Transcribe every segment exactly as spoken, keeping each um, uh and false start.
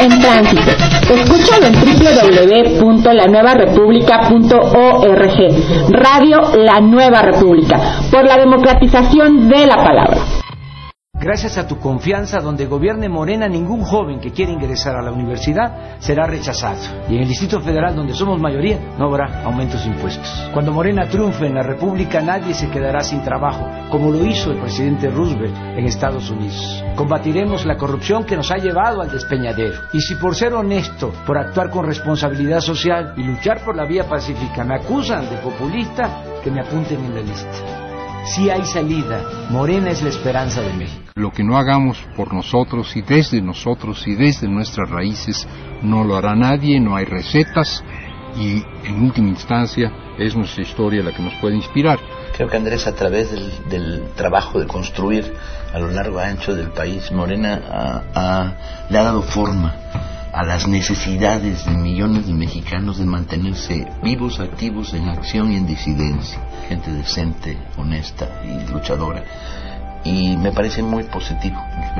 en tránsito. Escúchalo en doble u doble u doble u punto la nueva república punto org. Radio La Nueva República, por la democratización de la palabra. Gracias a tu confianza, donde gobierne Morena, ningún joven que quiera ingresar a la universidad será rechazado. Y en el Distrito Federal, donde somos mayoría, no habrá aumentos de impuestos. Cuando Morena triunfe en la República, nadie se quedará sin trabajo, como lo hizo el presidente Roosevelt en Estados Unidos. Combatiremos la corrupción que nos ha llevado al despeñadero. Y si por ser honesto, por actuar con responsabilidad social y luchar por la vía pacífica me acusan de populista, que me apunten en la lista. Sí hay salida. Morena es la esperanza de México. Lo que no hagamos por nosotros y desde nosotros y desde nuestras raíces no lo hará nadie, no hay recetas y en última instancia es nuestra historia la que nos puede inspirar. Creo que Andrés, a través del, del trabajo de construir a lo largo y ancho del país, Morena ha, ha, le ha dado forma a las necesidades de millones de mexicanos de mantenerse vivos, activos, en acción y en disidencia. Gente decente, honesta y luchadora. Y me parece muy positivo.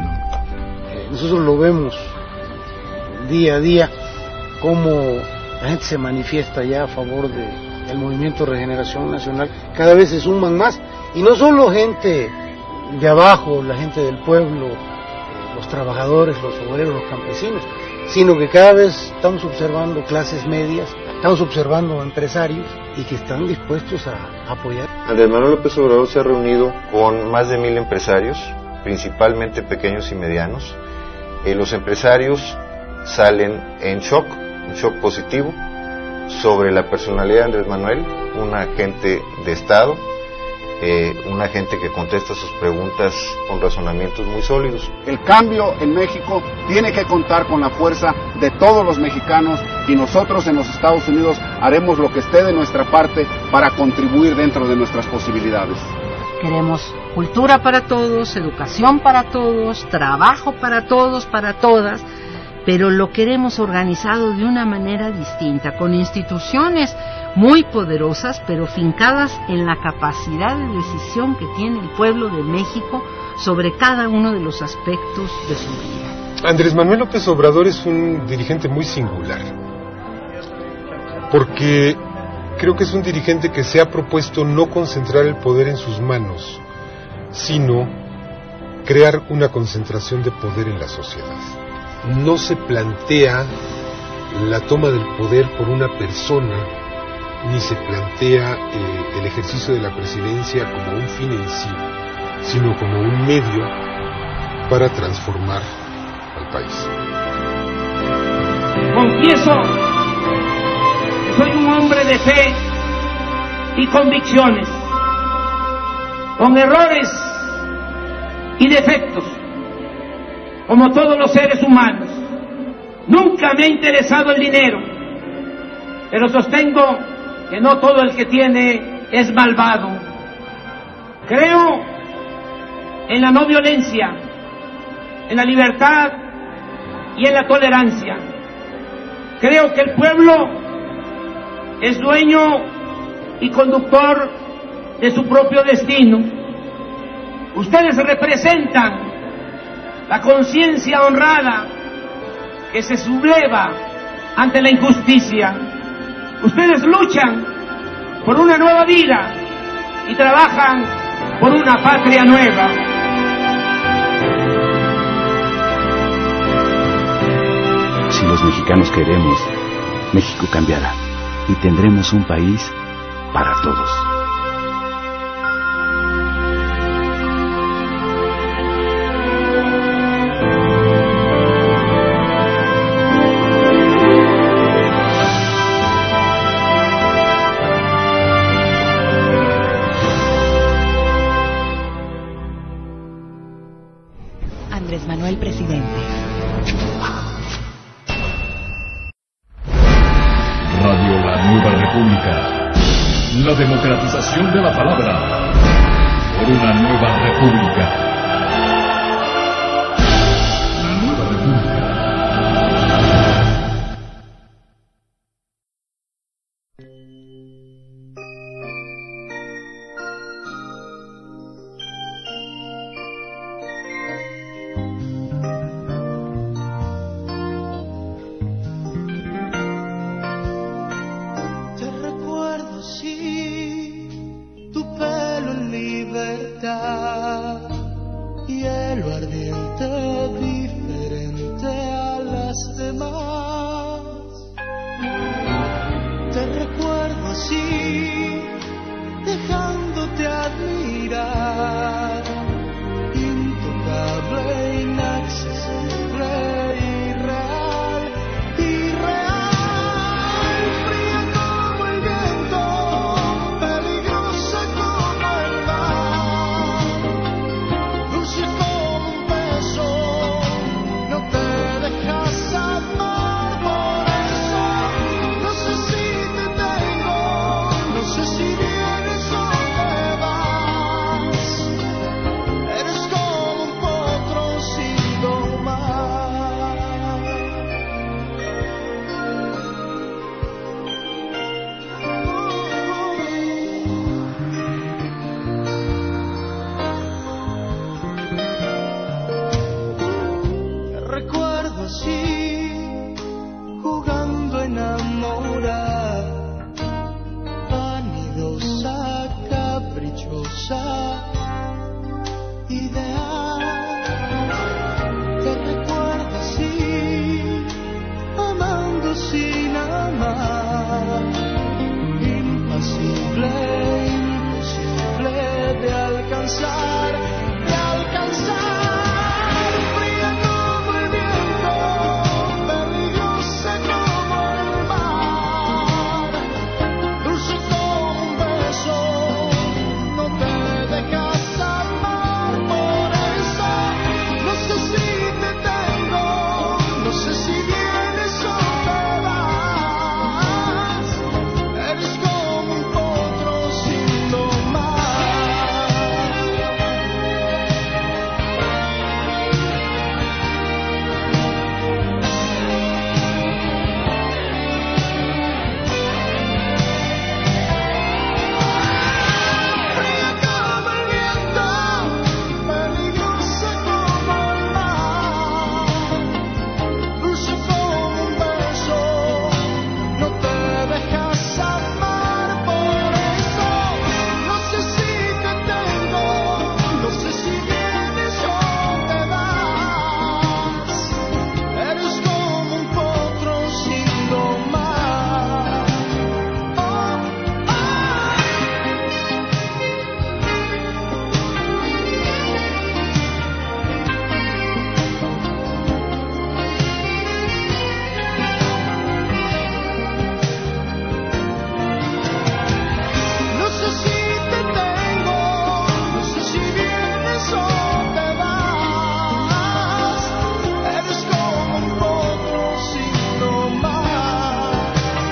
Nosotros lo vemos día a día, cómo la gente se manifiesta ya a favor de, del Movimiento de Regeneración Nacional. Cada vez se suman más, y no solo gente de abajo, la gente del pueblo, los trabajadores, los obreros, los campesinos, sino que cada vez estamos observando clases medias, estamos observando empresarios y que están dispuestos a apoyar. Andrés Manuel López Obrador se ha reunido con más de mil empresarios, principalmente pequeños y medianos. Eh, los empresarios salen en shock, un shock positivo, sobre la personalidad de Andrés Manuel, un agente de Estado, eh, una gente que contesta sus preguntas con razonamientos muy sólidos. El cambio en México tiene que contar con la fuerza de todos los mexicanos, y nosotros en los Estados Unidos haremos lo que esté de nuestra parte para contribuir dentro de nuestras posibilidades. Queremos cultura para todos, educación para todos, trabajo para todos, para todas, pero lo queremos organizado de una manera distinta, con instituciones muy poderosas, pero fincadas en la capacidad de decisión que tiene el pueblo de México sobre cada uno de los aspectos de su vida. Andrés Manuel López Obrador es un dirigente muy singular, porque creo que es un dirigente que se ha propuesto no concentrar el poder en sus manos, sino crear una concentración de poder en la sociedad. No se plantea la toma del poder por una persona, ni se plantea eh, el ejercicio de la presidencia como un fin en sí, sino como un medio para transformar al país. Confieso que soy un hombre de fe y convicciones, con errores y defectos, como todos los seres humanos. Nunca me ha interesado el dinero, pero sostengo que no todo el que tiene es malvado. Creo en la no violencia, en la libertad y en la tolerancia. Creo que el pueblo es dueño y conductor de su propio destino. Ustedes representan la conciencia honrada que se subleva ante la injusticia. Ustedes luchan por una nueva vida y trabajan por una patria nueva. Si los mexicanos queremos, México cambiará y tendremos un país para todos. Andrés Manuel, presidente. Radio La Nueva República. La democratización de la palabra. Por una nueva república. La Nueva República. libertad, hielo ardiente diferente a las demás. Te recuerdo así, dejándote admirar, intocable, inaccesible, irreal, irreal, fría como el viento, peligrosa como el mar, dulce como un beso, no te dejas amar, por eso no sé si te tengo, no sé si vienes o te vas, eres como un potro sin domar. Te recuerdo así, jugando a enamorar, vanidosa, caprichosa, ideal. Te recuerdo así, amando sin amar, impasible, imposible de alcanzar, de alcanzar, fría como el viento, peligrosa como el mar, dulce como un beso, no te dejas amar, por eso no sé si te tengo, no sé si vienes o te vas, eres como un potro sin domar. Fría como el viento, peligrosa como el mar, dulce como un beso, no te dejas amar, por eso no sé si te tengo, no sé si vienes o te vas, eres como un potro sin domar. Oh, oh. No sé si te tengo, no sé si vienes o te vas, eres como un potro sin domar.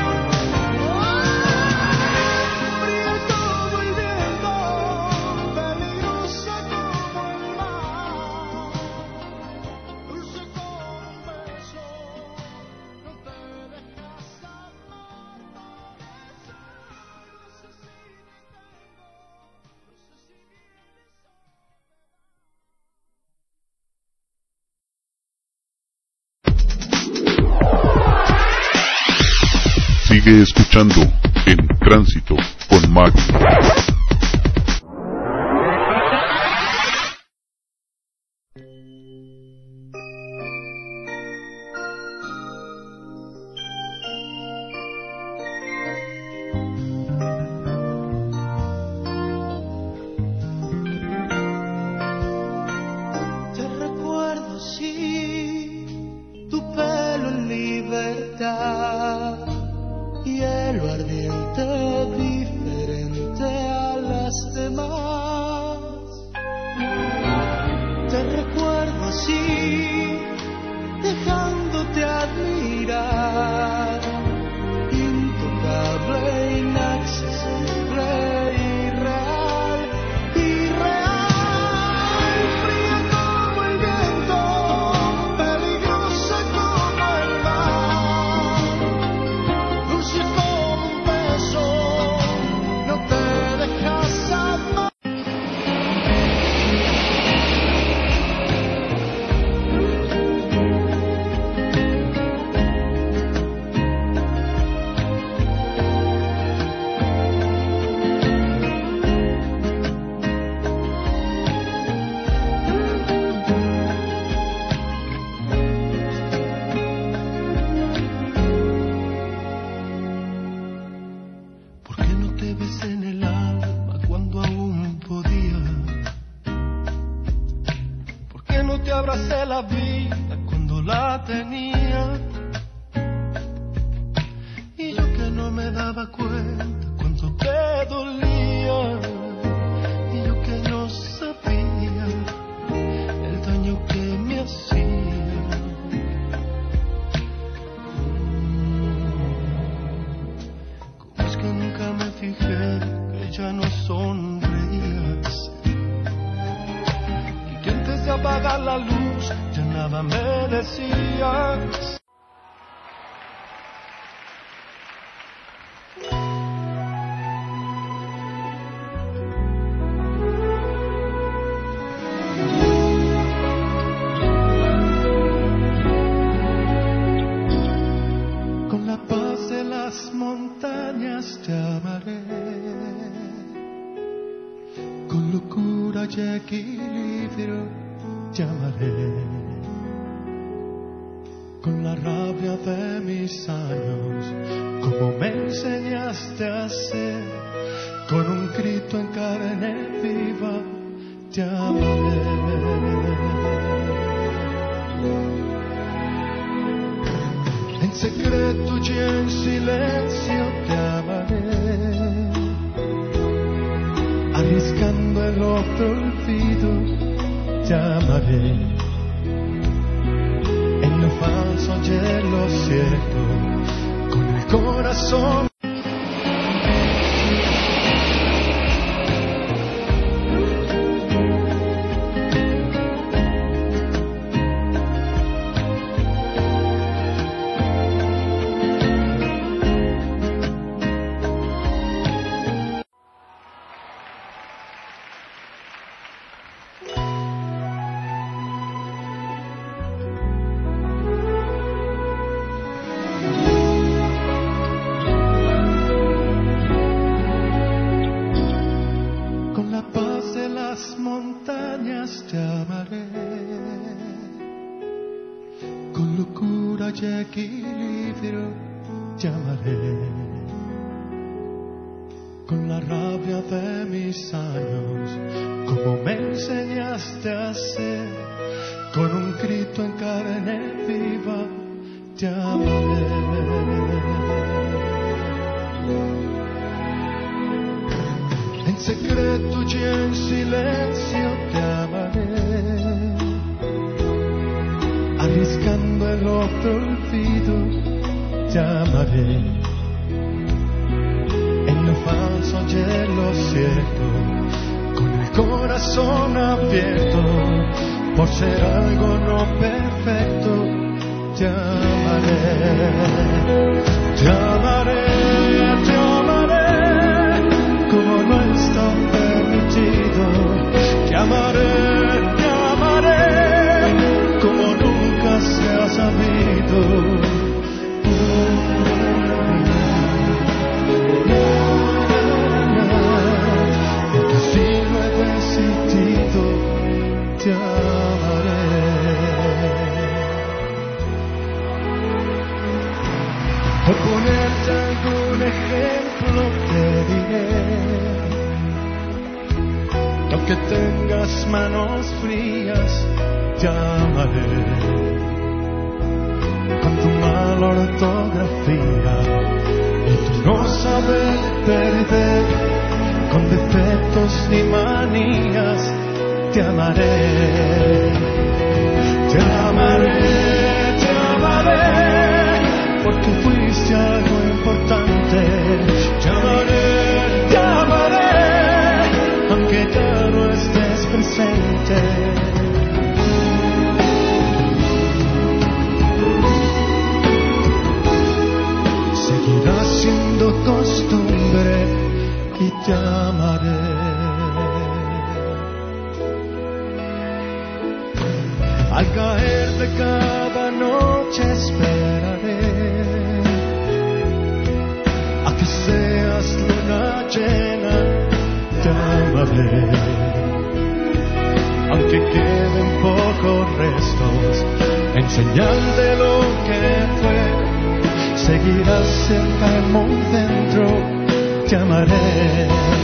Fría como el viento, peligrosa como el mar, dulce como un beso, no te dejas amar, por eso no sé si te Sigue escuchando En Tránsito con Mago. Te recuerdo así, tu pelo en libertad, hielo ardiente diferente a como te abracé la vida cuando la tenía. Y yo que no me daba cuenta cuánto te dolía. Y yo que no sabía el daño que me hacía. Como es que nunca me fijé que ya no sonreías. Y que antes de apagar la luz ya nada me decías. Te amaré con locura y equilibrio, te amaré con la rabia de mis años, como me enseñaste a hacer, con un grito en carne viva, te amaré. En secreto y en silencio te amaré, arriesgando el otro olvido, te amaré. En lo falso y en lo cierto, con el corazón.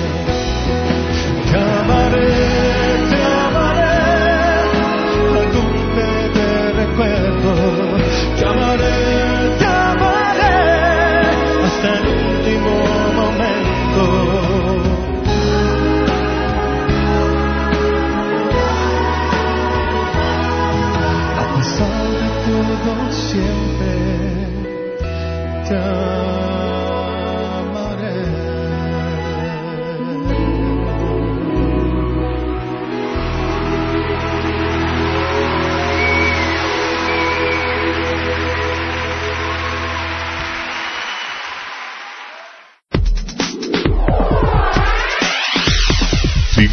Te amaré, te amaré,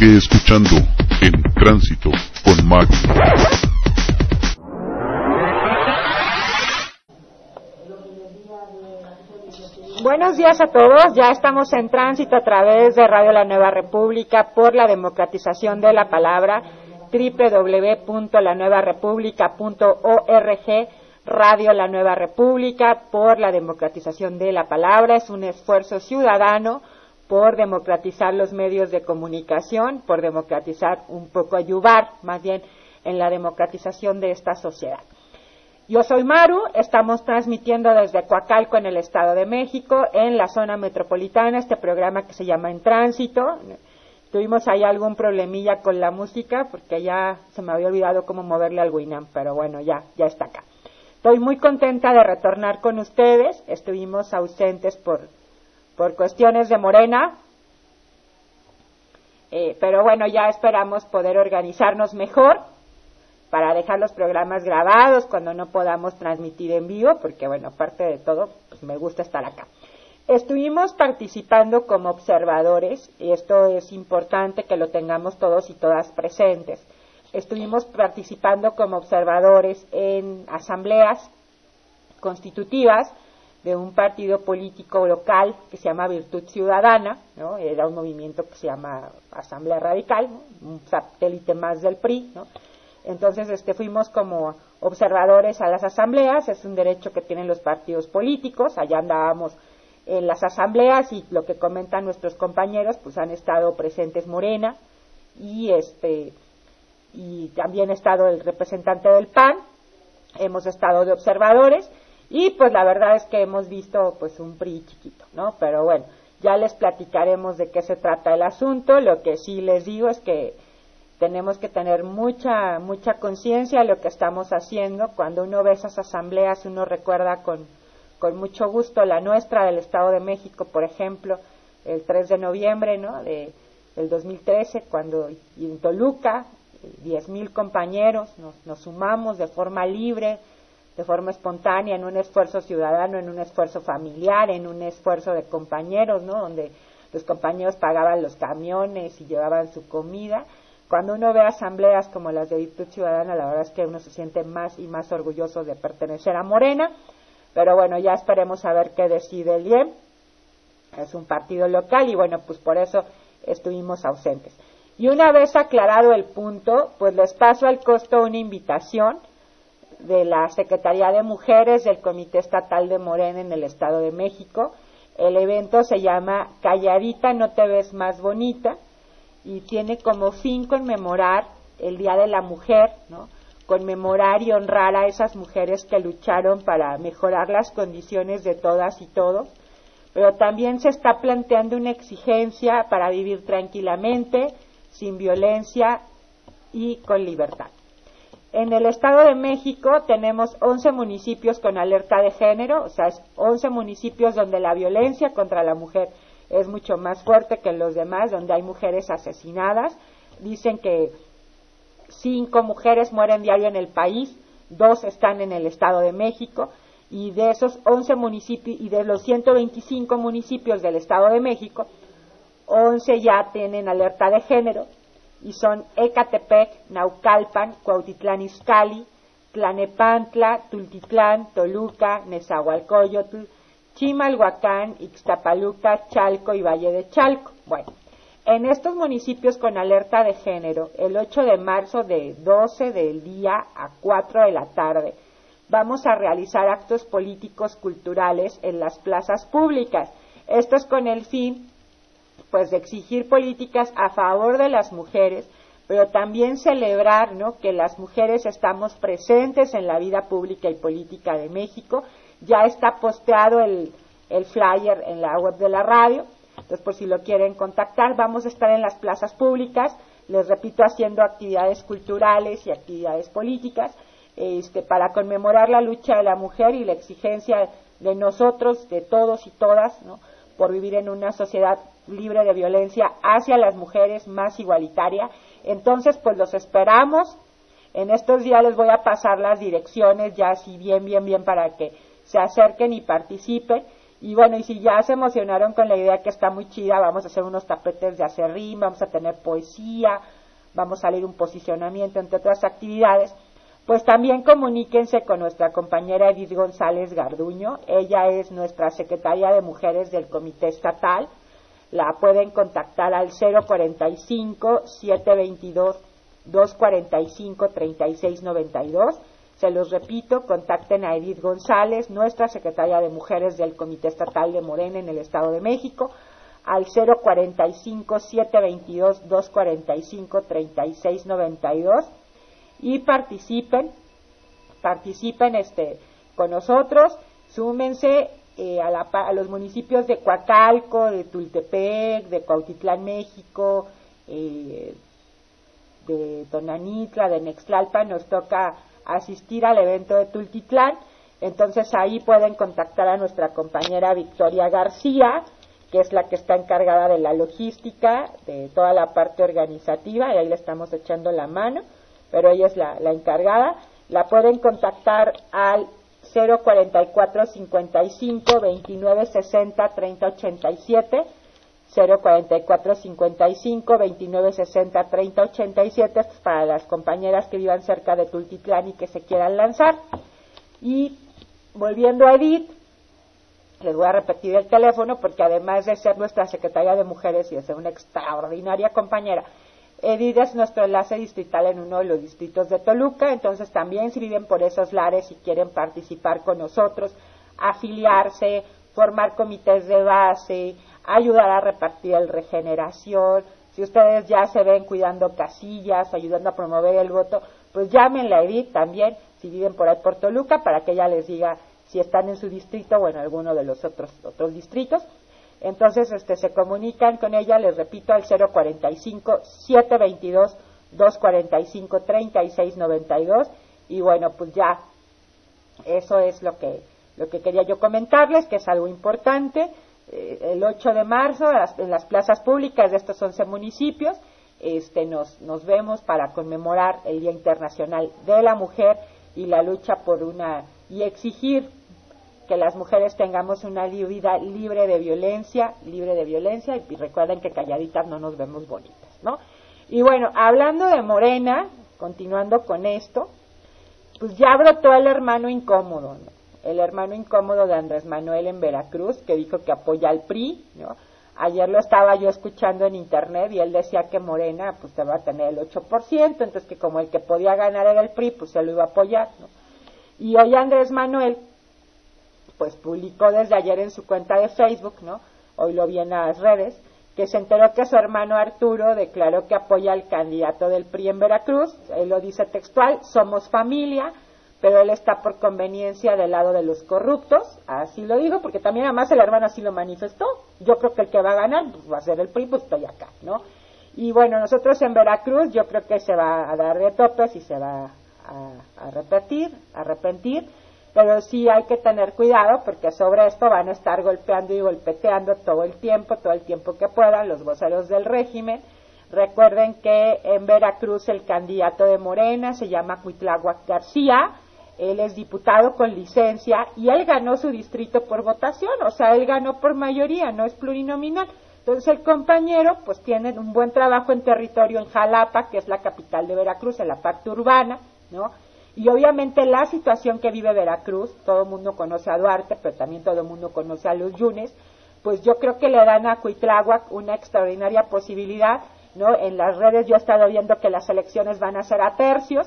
Sigue escuchando En Tránsito con Maru. Buenos días a todos, ya estamos en tránsito a través de Radio La Nueva República por la democratización de la palabra, doble u doble u doble u punto la nueva república punto org, Radio La Nueva República por la democratización de la palabra. Es un esfuerzo ciudadano por democratizar los medios de comunicación, por democratizar un poco, ayudar más bien en la democratización de esta sociedad. Yo soy Maru, estamos transmitiendo desde Coacalco en el Estado de México, en la zona metropolitana, este programa que se llama En Tránsito. Tuvimos ahí algún problemilla con la música, porque ya se me había olvidado cómo moverle al Winamp, pero bueno, ya, ya está acá. Estoy muy contenta de retornar con ustedes, estuvimos ausentes por, por cuestiones de Morena, eh, pero bueno, ya esperamos poder organizarnos mejor para dejar los programas grabados cuando no podamos transmitir en vivo, porque bueno, aparte de todo, pues me gusta estar acá. Estuvimos participando como observadores, y esto es importante que lo tengamos todos y todas presentes. Estuvimos participando como observadores en asambleas constitutivas de un partido político local que se llama Virtud Ciudadana, ¿no? Era un movimiento que se llama Asamblea Radical, ¿no? Un satélite más del P R I, ¿no? Entonces, este, fuimos como observadores a las asambleas, es un derecho que tienen los partidos políticos, allá andábamos en las asambleas y lo que comentan nuestros compañeros, pues han estado presentes Morena y este y también ha estado el representante del P A N, hemos estado de observadores y pues la verdad es que hemos visto pues un P R I chiquito, ¿no? Pero bueno, ya les platicaremos de qué se trata el asunto. Lo que sí les digo es que tenemos que tener mucha mucha conciencia de lo que estamos haciendo. Cuando uno ve esas asambleas, uno recuerda con, con mucho gusto la nuestra del Estado de México, por ejemplo, el tres de noviembre, ¿no? de, del dos mil trece, cuando en Toluca, diez mil compañeros nos, nos sumamos de forma libre, de forma espontánea, en un esfuerzo ciudadano, en un esfuerzo familiar, en un esfuerzo de compañeros, ¿no? Donde los compañeros pagaban los camiones y llevaban su comida. Cuando uno ve asambleas como las de Virtud Ciudadana, la verdad es que uno se siente más y más orgulloso de pertenecer a Morena, pero bueno, ya esperemos a ver qué decide el I E M. Es un partido local y bueno, pues por eso estuvimos ausentes. Y una vez aclarado el punto, pues les paso al costo una invitación de la Secretaría de Mujeres del Comité Estatal de Morena en el Estado de México. El evento se llama Calladita no te ves más bonita, y tiene como fin conmemorar el Día de la Mujer, ¿no? Conmemorar y honrar a esas mujeres que lucharon para mejorar las condiciones de todas y todos, pero también se está planteando una exigencia para vivir tranquilamente, sin violencia y con libertad. En el Estado de México tenemos once municipios con alerta de género, o sea, once municipios donde la violencia contra la mujer es mucho más fuerte que en los demás, donde hay mujeres asesinadas. Dicen que cinco mujeres mueren diario en el país, dos están en el Estado de México, y de esos once municipios, y de los ciento veinticinco municipios del Estado de México, once ya tienen alerta de género, y son Ecatepec, Naucalpan, Cuautitlán Izcalli, Tlanepantla, Tultitlán, Toluca, Nezahualcóyotl, Chimalhuacán, Ixtapaluca, Chalco y Valle de Chalco. Bueno, en estos municipios con alerta de género, el ocho de marzo de doce del día a cuatro de la tarde, vamos a realizar actos políticos culturales en las plazas públicas. Esto es con el fin, pues, de exigir políticas a favor de las mujeres, pero también celebrar, ¿no?, que las mujeres estamos presentes en la vida pública y política de México. Ya está posteado el, el flyer en la web de la radio, entonces por si lo quieren contactar, vamos a estar en las plazas públicas, les repito, haciendo actividades culturales y actividades políticas, este, para conmemorar la lucha de la mujer y la exigencia de nosotros, de todos y todas, ¿no?, por vivir en una sociedad libre de violencia hacia las mujeres, más igualitaria. Entonces, pues los esperamos. En estos días les voy a pasar las direcciones ya así bien, bien, bien para que se acerquen y participen. Y bueno, y si ya se emocionaron con la idea que está muy chida, vamos a hacer unos tapetes de acerrín, vamos a tener poesía, vamos a leer un posicionamiento, entre otras actividades, pues también comuníquense con nuestra compañera Edith González Garduño. Ella es nuestra secretaria de Mujeres del Comité Estatal. La pueden contactar al cero cuarenta y cinco, siete veintidós, dos cuarenta y cinco, treinta y seis noventa y dos. Se los repito, contacten a Edith González, nuestra secretaria de Mujeres del Comité Estatal de Morena en el Estado de México, al cero cuarenta y cinco, siete veintidós, dos cuarenta y cinco, treinta y seis noventa y dos, y participen, participen este con nosotros, súmense eh, a, la, a los municipios de Coacalco, de Tultepec, de Cuautitlán, México, eh, de Tonanitla, de Nextlalpan. Nos toca asistir al evento de Tultitlán, entonces ahí pueden contactar a nuestra compañera Victoria García, que es la que está encargada de la logística, de toda la parte organizativa, y ahí le estamos echando la mano, pero ella es la, la encargada. La pueden contactar al cero cuarenta y cuatro, cincuenta y cinco, veintinueve sesenta, treinta ochenta y siete, cero cuarenta y cuatro, cincuenta y cinco, veintinueve sesenta, treinta ochenta y siete, pues para las compañeras que vivan cerca de Tultitlán y que se quieran lanzar. Y volviendo a Edith, les voy a repetir el teléfono porque además de ser nuestra secretaria de Mujeres y de ser una extraordinaria compañera, Edith es nuestro enlace distrital en uno de los distritos de Toluca. Entonces también si viven por esos lares y quieren participar con nosotros, afiliarse, formar comités de base, ayudar a repartir el regeneración, si ustedes ya se ven cuidando casillas, ayudando a promover el voto, pues llámenle a Edith también, si viven por ahí por Toluca, para que ella les diga si están en su distrito o en alguno de los otros otros distritos. Entonces este se comunican con ella, les repito, al cero cuarenta y cinco, siete veintidós, dos cuarenta y cinco, treinta y seis noventa y dos. Y bueno, pues ya eso es lo que lo que quería yo comentarles, que es algo importante. El ocho de marzo en las plazas públicas de estos once municipios este, nos, nos vemos para conmemorar el Día Internacional de la Mujer y la lucha por una y exigir que las mujeres tengamos una vida libre de violencia, libre de violencia, y recuerden que calladitas no nos vemos bonitas, ¿no? Y bueno, hablando de Morena, continuando con esto, pues ya brotó el hermano incómodo, ¿no? El hermano incómodo de Andrés Manuel en Veracruz, que dijo que apoya al P R I, ¿no? Ayer lo estaba yo escuchando en internet y él decía que Morena pues te va a tener el ocho por ciento, entonces que como el que podía ganar era el P R I, pues se lo iba a apoyar, ¿no? Y hoy Andrés Manuel pues publicó desde ayer en su cuenta de Facebook, ¿no? Hoy lo vi en las redes, que se enteró que su hermano Arturo declaró que apoya al candidato del P R I en Veracruz. Él lo dice textual: somos familia, pero él está por conveniencia del lado de los corruptos. Así lo digo, porque también además el hermano así lo manifestó. Yo creo que el que va a ganar pues, va a ser el P R I, pues estoy acá, ¿no? Y bueno, nosotros en Veracruz yo creo que se va a dar de topes y se va a, a repetir, a arrepentir, pero sí hay que tener cuidado porque sobre esto van a estar golpeando y golpeteando todo el tiempo, todo el tiempo que puedan los voceros del régimen. Recuerden que en Veracruz el candidato de Morena se llama Cuitláhuac García. Él es diputado con licencia y él ganó su distrito por votación, o sea, él ganó por mayoría, no es plurinominal. Entonces el compañero pues tiene un buen trabajo en territorio en Jalapa, que es la capital de Veracruz, en la parte urbana, ¿no? Y obviamente la situación que vive Veracruz, todo el mundo conoce a Duarte, pero también todo el mundo conoce a los Yunes, pues yo creo que le dan a Cuitláhuac una extraordinaria posibilidad, ¿no? En las redes yo he estado viendo que las elecciones van a ser a tercios.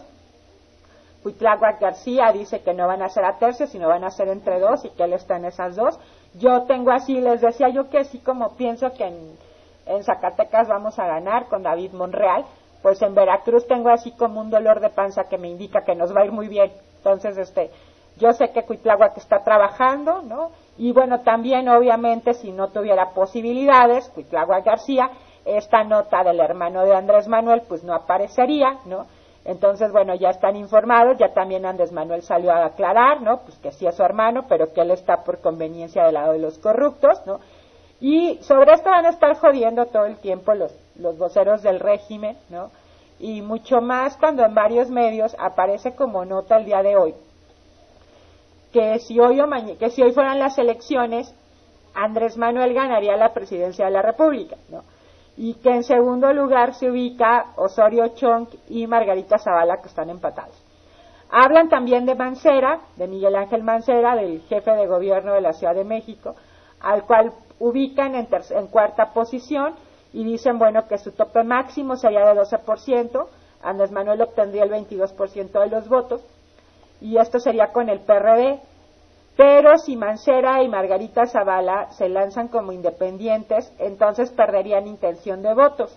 Cuitláhuac García dice que no van a ser a tercios, sino van a ser entre dos, y que él está en esas dos. Yo tengo así, les decía yo que así como pienso que en, en Zacatecas vamos a ganar con David Monreal, pues en Veracruz tengo así como un dolor de panza que me indica que nos va a ir muy bien. Entonces, este, yo sé que Cuitláhuac está trabajando, ¿no? Y bueno, también obviamente si no tuviera posibilidades, Cuitláhuac García, esta nota del hermano de Andrés Manuel, pues no aparecería, ¿no? Entonces, bueno, ya están informados, ya también Andrés Manuel salió a aclarar, ¿no? Pues que sí es su hermano, pero que él está por conveniencia del lado de los corruptos, ¿no? Y sobre esto van a estar jodiendo todo el tiempo los, los voceros del régimen, ¿no? Y mucho más cuando en varios medios aparece como nota el día de hoy, que si hoy, o mañana, que si hoy fueran las elecciones, Andrés Manuel ganaría la presidencia de la República, ¿no? Y que en segundo lugar se ubica Osorio Chong y Margarita Zavala, que están empatados. Hablan también de Mancera, de Miguel Ángel Mancera, del jefe de gobierno de la Ciudad de México, al cual ubican en, en cuarta posición y dicen, bueno, que su tope máximo sería de doce por ciento, Andrés Manuel obtendría el veintidós por ciento de los votos, y esto sería con el P R D, pero si Mancera y Margarita Zavala se lanzan como independientes, entonces perderían intención de votos.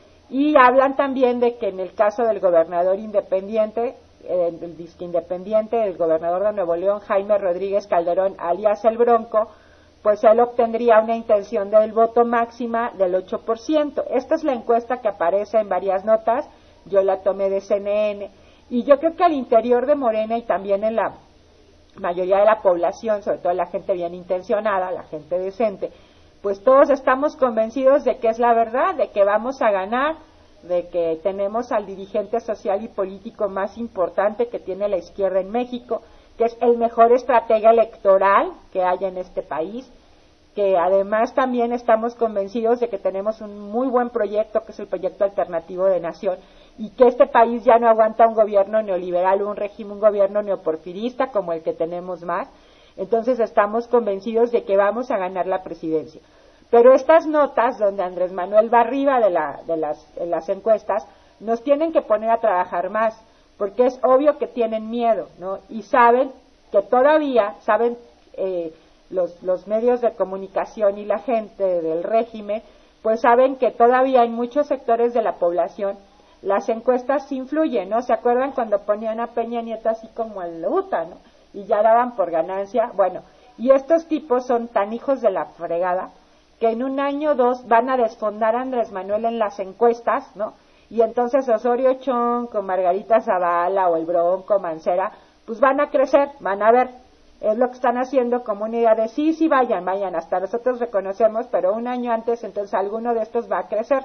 Y hablan también de que en el caso del gobernador independiente, eh, el disque independiente, el gobernador de Nuevo León, Jaime Rodríguez Calderón, alias El Bronco, pues él obtendría una intención del voto máxima del ocho por ciento. Esta es la encuesta que aparece en varias notas, yo la tomé de C N N, y yo creo que al interior de Morena y también en la mayoría de la población, sobre todo la gente bien intencionada, la gente decente, pues todos estamos convencidos de que es la verdad, de que vamos a ganar, de que tenemos al dirigente social y político más importante que tiene la izquierda en México, que es el mejor estratega electoral que hay en este país, que además también estamos convencidos de que tenemos un muy buen proyecto, que es el proyecto alternativo de nación, y que este país ya no aguanta un gobierno neoliberal o un régimen, un gobierno neoporfirista como el que tenemos más. Entonces estamos convencidos de que vamos a ganar la presidencia. Pero estas notas, donde Andrés Manuel va arriba de, la, de las, de las encuestas, nos tienen que poner a trabajar más, porque es obvio que tienen miedo, ¿no? Y saben que todavía, saben eh, los, los medios de comunicación y la gente del régimen, pues saben que todavía hay muchos sectores de la población, las encuestas influyen, ¿no? ¿Se acuerdan cuando ponían a Peña Nieto así como el U T A, ¿no? Y ya daban por ganancia. Bueno, y estos tipos son tan hijos de la fregada que en un año o dos van a desfondar a Andrés Manuel en las encuestas, ¿no? Y entonces Osorio Chong con Margarita Zavala o el Bronco Mancera, pues van a crecer, van a ver. Es lo que están haciendo como una idea de sí, sí, vayan, vayan, hasta nosotros reconocemos, pero un año antes entonces alguno de estos va a crecer.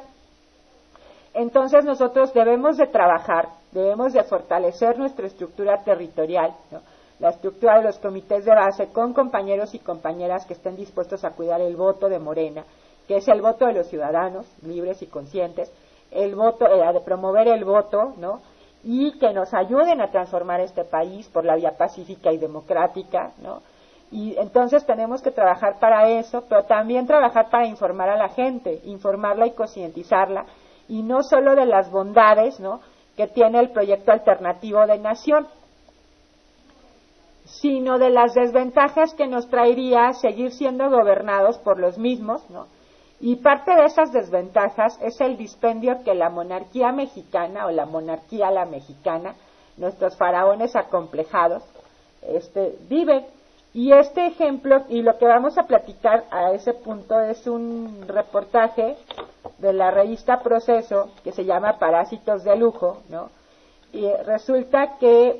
Entonces nosotros debemos de trabajar, debemos de fortalecer nuestra estructura territorial, ¿no? La estructura de los comités de base con compañeros y compañeras que estén dispuestos a cuidar el voto de Morena, que es el voto de los ciudadanos libres y conscientes, el voto, eh, de promover el voto, ¿no? Y que nos ayuden a transformar este país por la vía pacífica y democrática, ¿no? Y entonces tenemos que trabajar para eso, pero también trabajar para informar a la gente, informarla y concientizarla, y no solo de las bondades, ¿no?, que tiene el proyecto alternativo de nación, sino de las desventajas que nos traería seguir siendo gobernados por los mismos, ¿no? Y parte de esas desventajas es el dispendio que la monarquía mexicana o la monarquía la mexicana, nuestros faraones acomplejados, este, viven. Y este ejemplo, y lo que vamos a platicar a ese punto, es un reportaje de la revista Proceso que se llama Parásitos de Lujo, ¿no? Y resulta que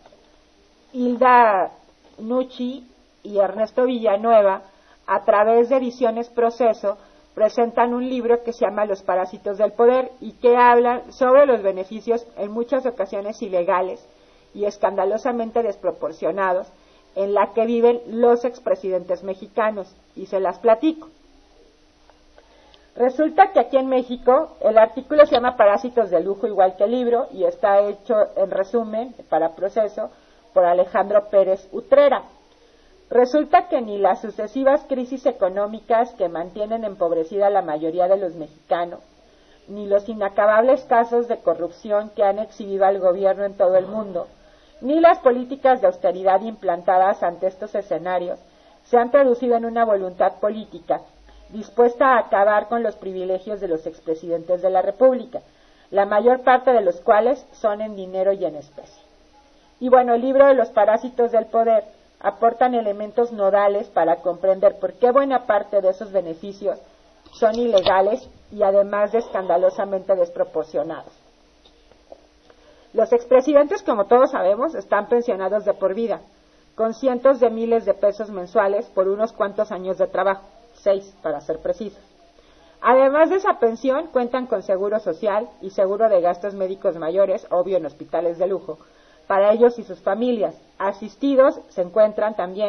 Hilda Nucci y Ernesto Villanueva, a través de Ediciones Proceso, presentan un libro que se llama Los Parásitos del Poder y que habla sobre los beneficios, en muchas ocasiones ilegales y escandalosamente desproporcionados, en la que viven los expresidentes mexicanos, y se las platico. Resulta que aquí en México el artículo se llama Parásitos de Lujo, igual que el libro, y está hecho en resumen para Proceso por Alejandro Pérez Utrera. Resulta que ni las sucesivas crisis económicas que mantienen empobrecida a la mayoría de los mexicanos, ni los inacabables casos de corrupción que han exhibido al gobierno en todo el mundo, ni las políticas de austeridad implantadas ante estos escenarios se han traducido en una voluntad política dispuesta a acabar con los privilegios de los expresidentes de la República, la mayor parte de los cuales son en dinero y en especie. Y bueno, el libro de Los Parásitos del Poder aportan elementos nodales para comprender por qué buena parte de esos beneficios son ilegales y además de escandalosamente desproporcionados. Los expresidentes, como todos sabemos, están pensionados de por vida, con cientos de miles de pesos mensuales por unos cuantos años de trabajo, seis para ser precisos. Además de esa pensión, cuentan con seguro social y seguro de gastos médicos mayores, obvio en hospitales de lujo, para ellos y sus familias. Asistidos se encuentran también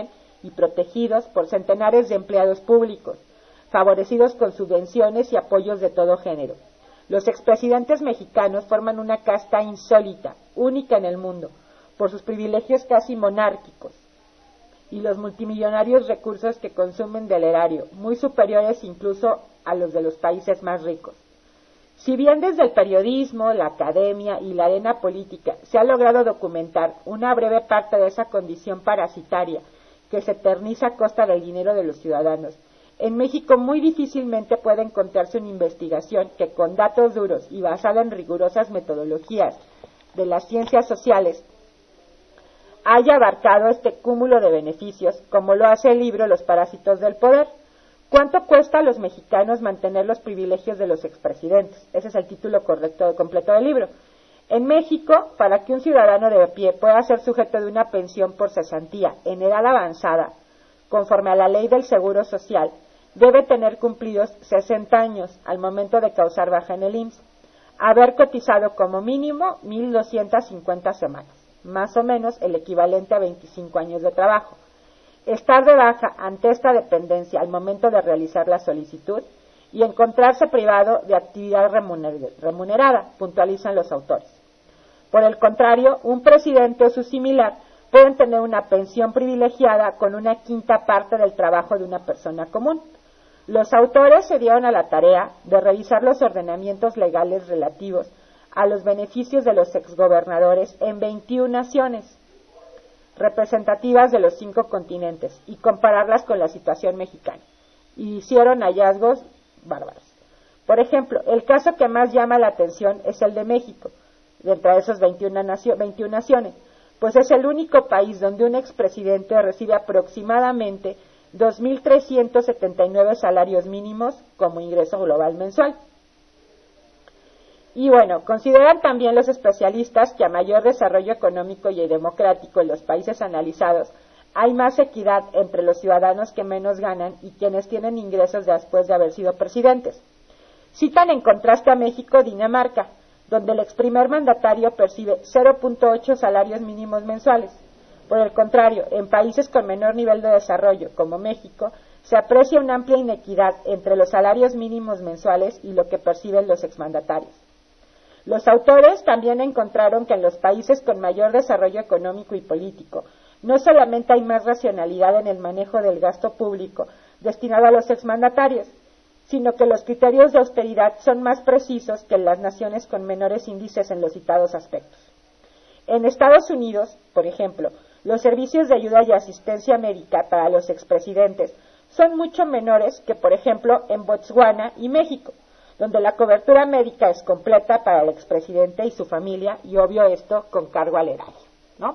y protegidos por centenares de empleados públicos, favorecidos con subvenciones y apoyos de todo género. Los expresidentes mexicanos forman una casta insólita, única en el mundo, por sus privilegios casi monárquicos y los multimillonarios recursos que consumen del erario, muy superiores incluso a los de los países más ricos. Si bien desde el periodismo, la academia y la arena política se ha logrado documentar una breve parte de esa condición parasitaria que se eterniza a costa del dinero de los ciudadanos, en México muy difícilmente puede encontrarse una investigación que con datos duros y basada en rigurosas metodologías de las ciencias sociales haya abarcado este cúmulo de beneficios, como lo hace el libro Los parásitos del poder. ¿Cuánto cuesta a los mexicanos mantener los privilegios de los expresidentes? Ese es el título correcto, completo del libro. En México, para que un ciudadano de pie pueda ser sujeto de una pensión por cesantía en edad avanzada, conforme a la ley del Seguro Social, debe tener cumplidos sesenta años al momento de causar baja en el I M S S, haber cotizado como mínimo mil doscientas cincuenta semanas, más o menos el equivalente a veinticinco años de trabajo, estar de baja ante esta dependencia al momento de realizar la solicitud y encontrarse privado de actividad remunerada, puntualizan los autores. Por el contrario, un presidente o su similar pueden tener una pensión privilegiada con una quinta parte del trabajo de una persona común. Los autores se dieron a la tarea de revisar los ordenamientos legales relativos a los beneficios de los exgobernadores en veintiuna naciones representativas de los cinco continentes y compararlas con la situación mexicana. Y hicieron hallazgos bárbaros. Por ejemplo, el caso que más llama la atención es el de México, dentro de esas veintiuna naciones, pues es el único país donde un expresidente recibe aproximadamente dos mil trescientos setenta y nueve salarios mínimos como ingreso global mensual. Y bueno, consideran también los especialistas que a mayor desarrollo económico y democrático en los países analizados, hay más equidad entre los ciudadanos que menos ganan y quienes tienen ingresos después de haber sido presidentes. Citan en contraste a México, Dinamarca, donde el ex primer mandatario percibe cero punto ocho salarios mínimos mensuales. Por el contrario, en países con menor nivel de desarrollo, como México, se aprecia una amplia inequidad entre los salarios mínimos mensuales y lo que perciben los exmandatarios. Los autores también encontraron que en los países con mayor desarrollo económico y político, no solamente hay más racionalidad en el manejo del gasto público destinado a los exmandatarios, sino que los criterios de austeridad son más precisos que en las naciones con menores índices en los citados aspectos. En Estados Unidos, por ejemplo, los servicios de ayuda y asistencia médica para los expresidentes son mucho menores que, por ejemplo, en Botswana y México, donde la cobertura médica es completa para el expresidente y su familia, y obvio esto con cargo al erario, ¿no?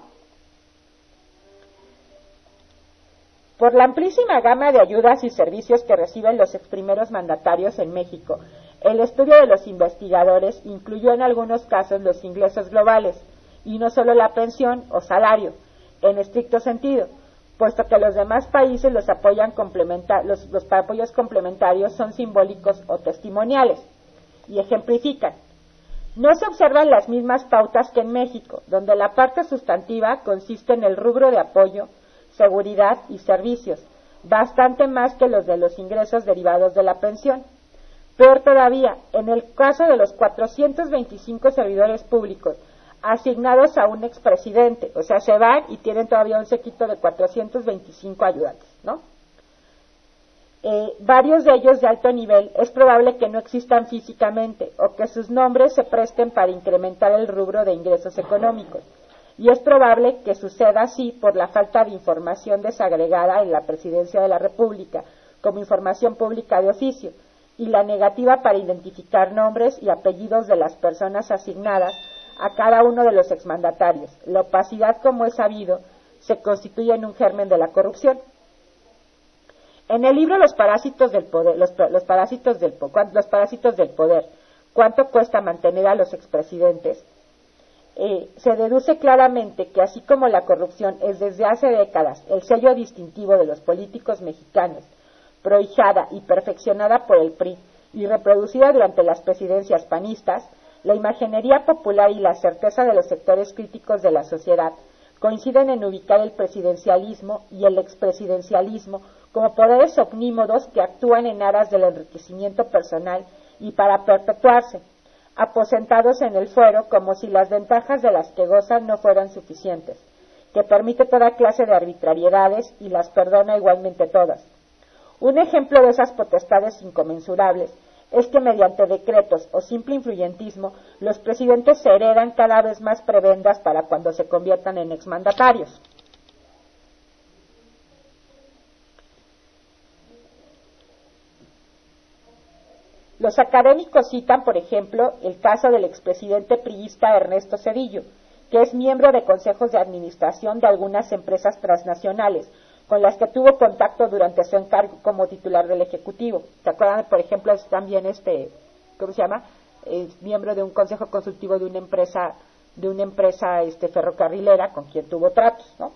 Por la amplísima gama de ayudas y servicios que reciben los ex primeros mandatarios en México, el estudio de los investigadores incluyó en algunos casos los ingresos globales, y no solo la pensión o salario, en estricto sentido, puesto que los demás países los apoyan complementa- los, los apoyos complementarios son simbólicos o testimoniales, y ejemplifican. No se observan las mismas pautas que en México, donde la parte sustantiva consiste en el rubro de apoyo, seguridad y servicios, bastante más que los de los ingresos derivados de la pensión. Peor todavía, en el caso de los cuatrocientos veinticinco servidores públicos asignados a un expresidente, o sea, se van y tienen todavía un séquito de cuatrocientos veinticinco ayudantes, ¿no? Eh, varios de ellos de alto nivel es probable que no existan físicamente o que sus nombres se presten para incrementar el rubro de ingresos económicos, y es probable que suceda así por la falta de información desagregada en la Presidencia de la República como información pública de oficio y la negativa para identificar nombres y apellidos de las personas asignadas a cada uno de los exmandatarios. La opacidad, como es sabido, se constituye en un germen de la corrupción. En el libro Los parásitos del poder, los, los parásitos del, los parásitos del poder, ¿cuánto cuesta mantener a los expresidentes? Eh, se deduce claramente que así como la corrupción es desde hace décadas el sello distintivo de los políticos mexicanos, prohijada y perfeccionada por el P R I y reproducida durante las presidencias panistas, la imaginería popular y la certeza de los sectores críticos de la sociedad coinciden en ubicar el presidencialismo y el expresidencialismo como poderes omnímodos que actúan en aras del enriquecimiento personal y para perpetuarse, aposentados en el fuero como si las ventajas de las que gozan no fueran suficientes, que permite toda clase de arbitrariedades y las perdona igualmente todas. Un ejemplo de esas potestades inconmensurables es que mediante decretos o simple influyentismo los presidentes se heredan cada vez más prebendas para cuando se conviertan en exmandatarios. Los académicos citan, por ejemplo, el caso del expresidente priista Ernesto Zedillo, que es miembro de consejos de administración de algunas empresas transnacionales, con las que tuvo contacto durante su encargo como titular del Ejecutivo. ¿Se acuerdan? Por ejemplo, es también este, ¿cómo se llama? Es miembro de un consejo consultivo de una empresa, de una empresa este, ferrocarrilera con quien tuvo tratos, ¿no?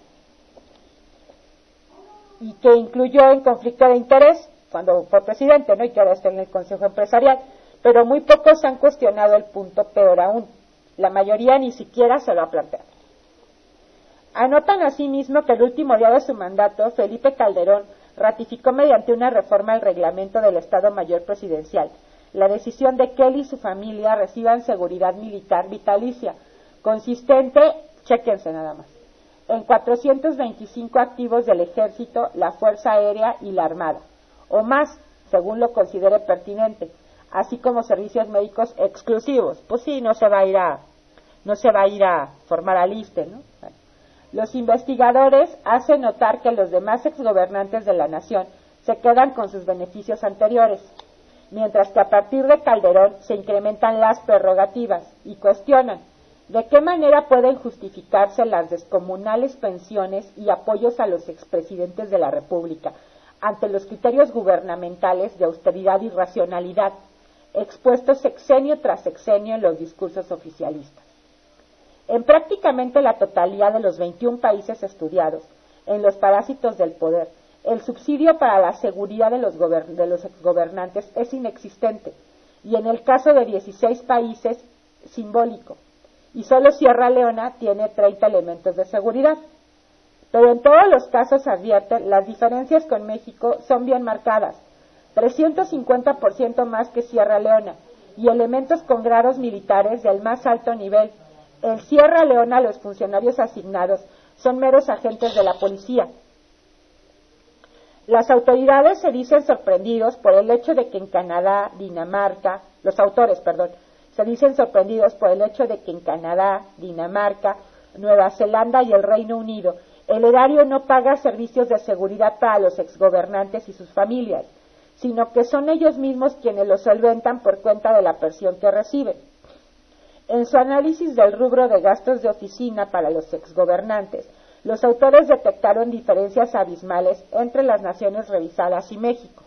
Y que incluyó en conflicto de interés cuando fue presidente, ¿no? Y que ahora está en el Consejo Empresarial. Pero muy pocos han cuestionado el punto, peor aún. La mayoría ni siquiera se lo ha planteado. Anotan asimismo que el último día de su mandato, Felipe Calderón ratificó mediante una reforma al reglamento del Estado Mayor Presidencial la decisión de que él y su familia reciban seguridad militar vitalicia, consistente, chéquense nada más, en cuatrocientos veinticinco activos del Ejército, la Fuerza Aérea y la Armada, o más, según lo considere pertinente, así como servicios médicos exclusivos. Pues sí, no se va a ir a, no se va a ir a formar al I S S S T E, ¿no? Bueno. Los investigadores hacen notar que los demás exgobernantes de la nación se quedan con sus beneficios anteriores, mientras que a partir de Calderón se incrementan las prerrogativas y cuestionan de qué manera pueden justificarse las descomunales pensiones y apoyos a los expresidentes de la República ante los criterios gubernamentales de austeridad y racionalidad, expuestos sexenio tras sexenio en los discursos oficialistas. En prácticamente la totalidad de los veintiún países estudiados, en los parásitos del poder, el subsidio para la seguridad de los, de los exgobernantes es inexistente, y en el caso de dieciséis países, simbólico, y solo Sierra Leona tiene treinta elementos de seguridad. Pero en todos los casos advierten, las diferencias con México son bien marcadas, trescientos cincuenta por ciento más que Sierra Leona, y elementos con grados militares del más alto nivel. En Sierra Leona los funcionarios asignados son meros agentes de la policía. Las autoridades se dicen sorprendidos por el hecho de que en Canadá, Dinamarca, los autores, perdón, se dicen sorprendidos por el hecho de que en Canadá, Dinamarca, Nueva Zelanda y el Reino Unido, el erario no paga servicios de seguridad para los exgobernantes y sus familias, sino que son ellos mismos quienes los solventan por cuenta de la pensión que reciben. En su análisis del rubro de gastos de oficina para los exgobernantes, los autores detectaron diferencias abismales entre las naciones revisadas y México.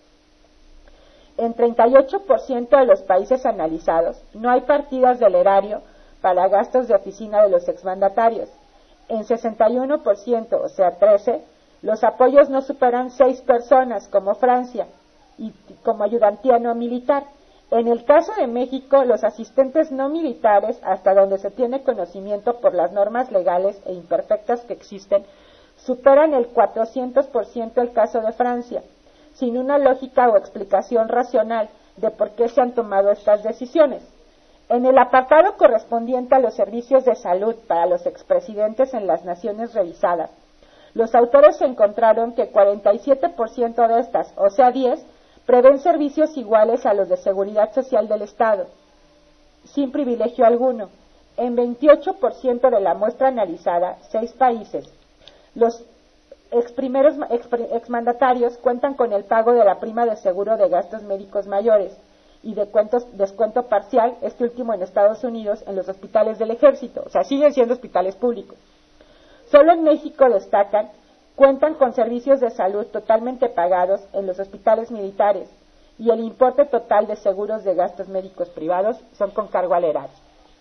En treinta y ocho por ciento de los países analizados no hay partidas del erario para gastos de oficina de los exmandatarios. En sesenta y uno por ciento, o sea, trece, los apoyos no superan seis personas, como Francia, y como ayudantía no militar. En el caso de México, los asistentes no militares, hasta donde se tiene conocimiento por las normas legales e imperfectas que existen, superan el cuatrocientos por ciento el caso de Francia, sin una lógica o explicación racional de por qué se han tomado estas decisiones. En el apartado correspondiente a los servicios de salud para los expresidentes en las naciones revisadas, los autores encontraron que cuarenta y siete por ciento de estas, o sea diez, prevén servicios iguales a los de seguridad social del Estado, sin privilegio alguno. En veintiocho por ciento de la muestra analizada, seis países, los ex primeros ex, exmandatarios cuentan con el pago de la prima de seguro de gastos médicos mayores y de cuentos, descuento parcial, este último en Estados Unidos, en los hospitales del Ejército, o sea, siguen siendo hospitales públicos. Solo en México destacan, cuentan con servicios de salud totalmente pagados en los hospitales militares y el importe total de seguros de gastos médicos privados son con cargo al erario.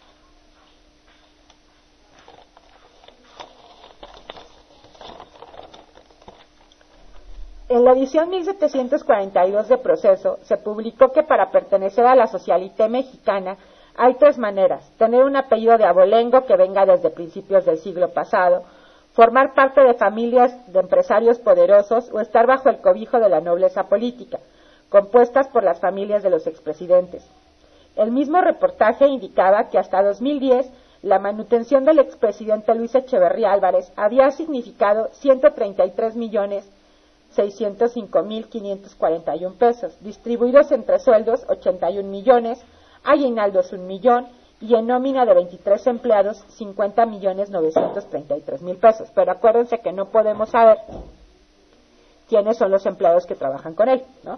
En la edición mil setecientos cuarenta y dos de Proceso se publicó que para pertenecer a la socialité mexicana Hay tres maneras: tener un apellido de abolengo que venga desde principios del siglo pasado, formar parte de familias de empresarios poderosos o estar bajo el cobijo de la nobleza política, compuestas por las familias de los expresidentes. El mismo reportaje indicaba que hasta dos mil diez la manutención del expresidente Luis Echeverría Álvarez había significado ciento treinta y tres millones seiscientos cinco mil quinientos cuarenta y uno pesos, distribuidos entre sueldos ochenta y un millones, aguinaldos un millón y en nómina de veintitrés empleados cincuenta millones novecientos treinta y tres mil pesos. Pero acuérdense que no podemos saber quiénes son los empleados que trabajan con él, ¿no?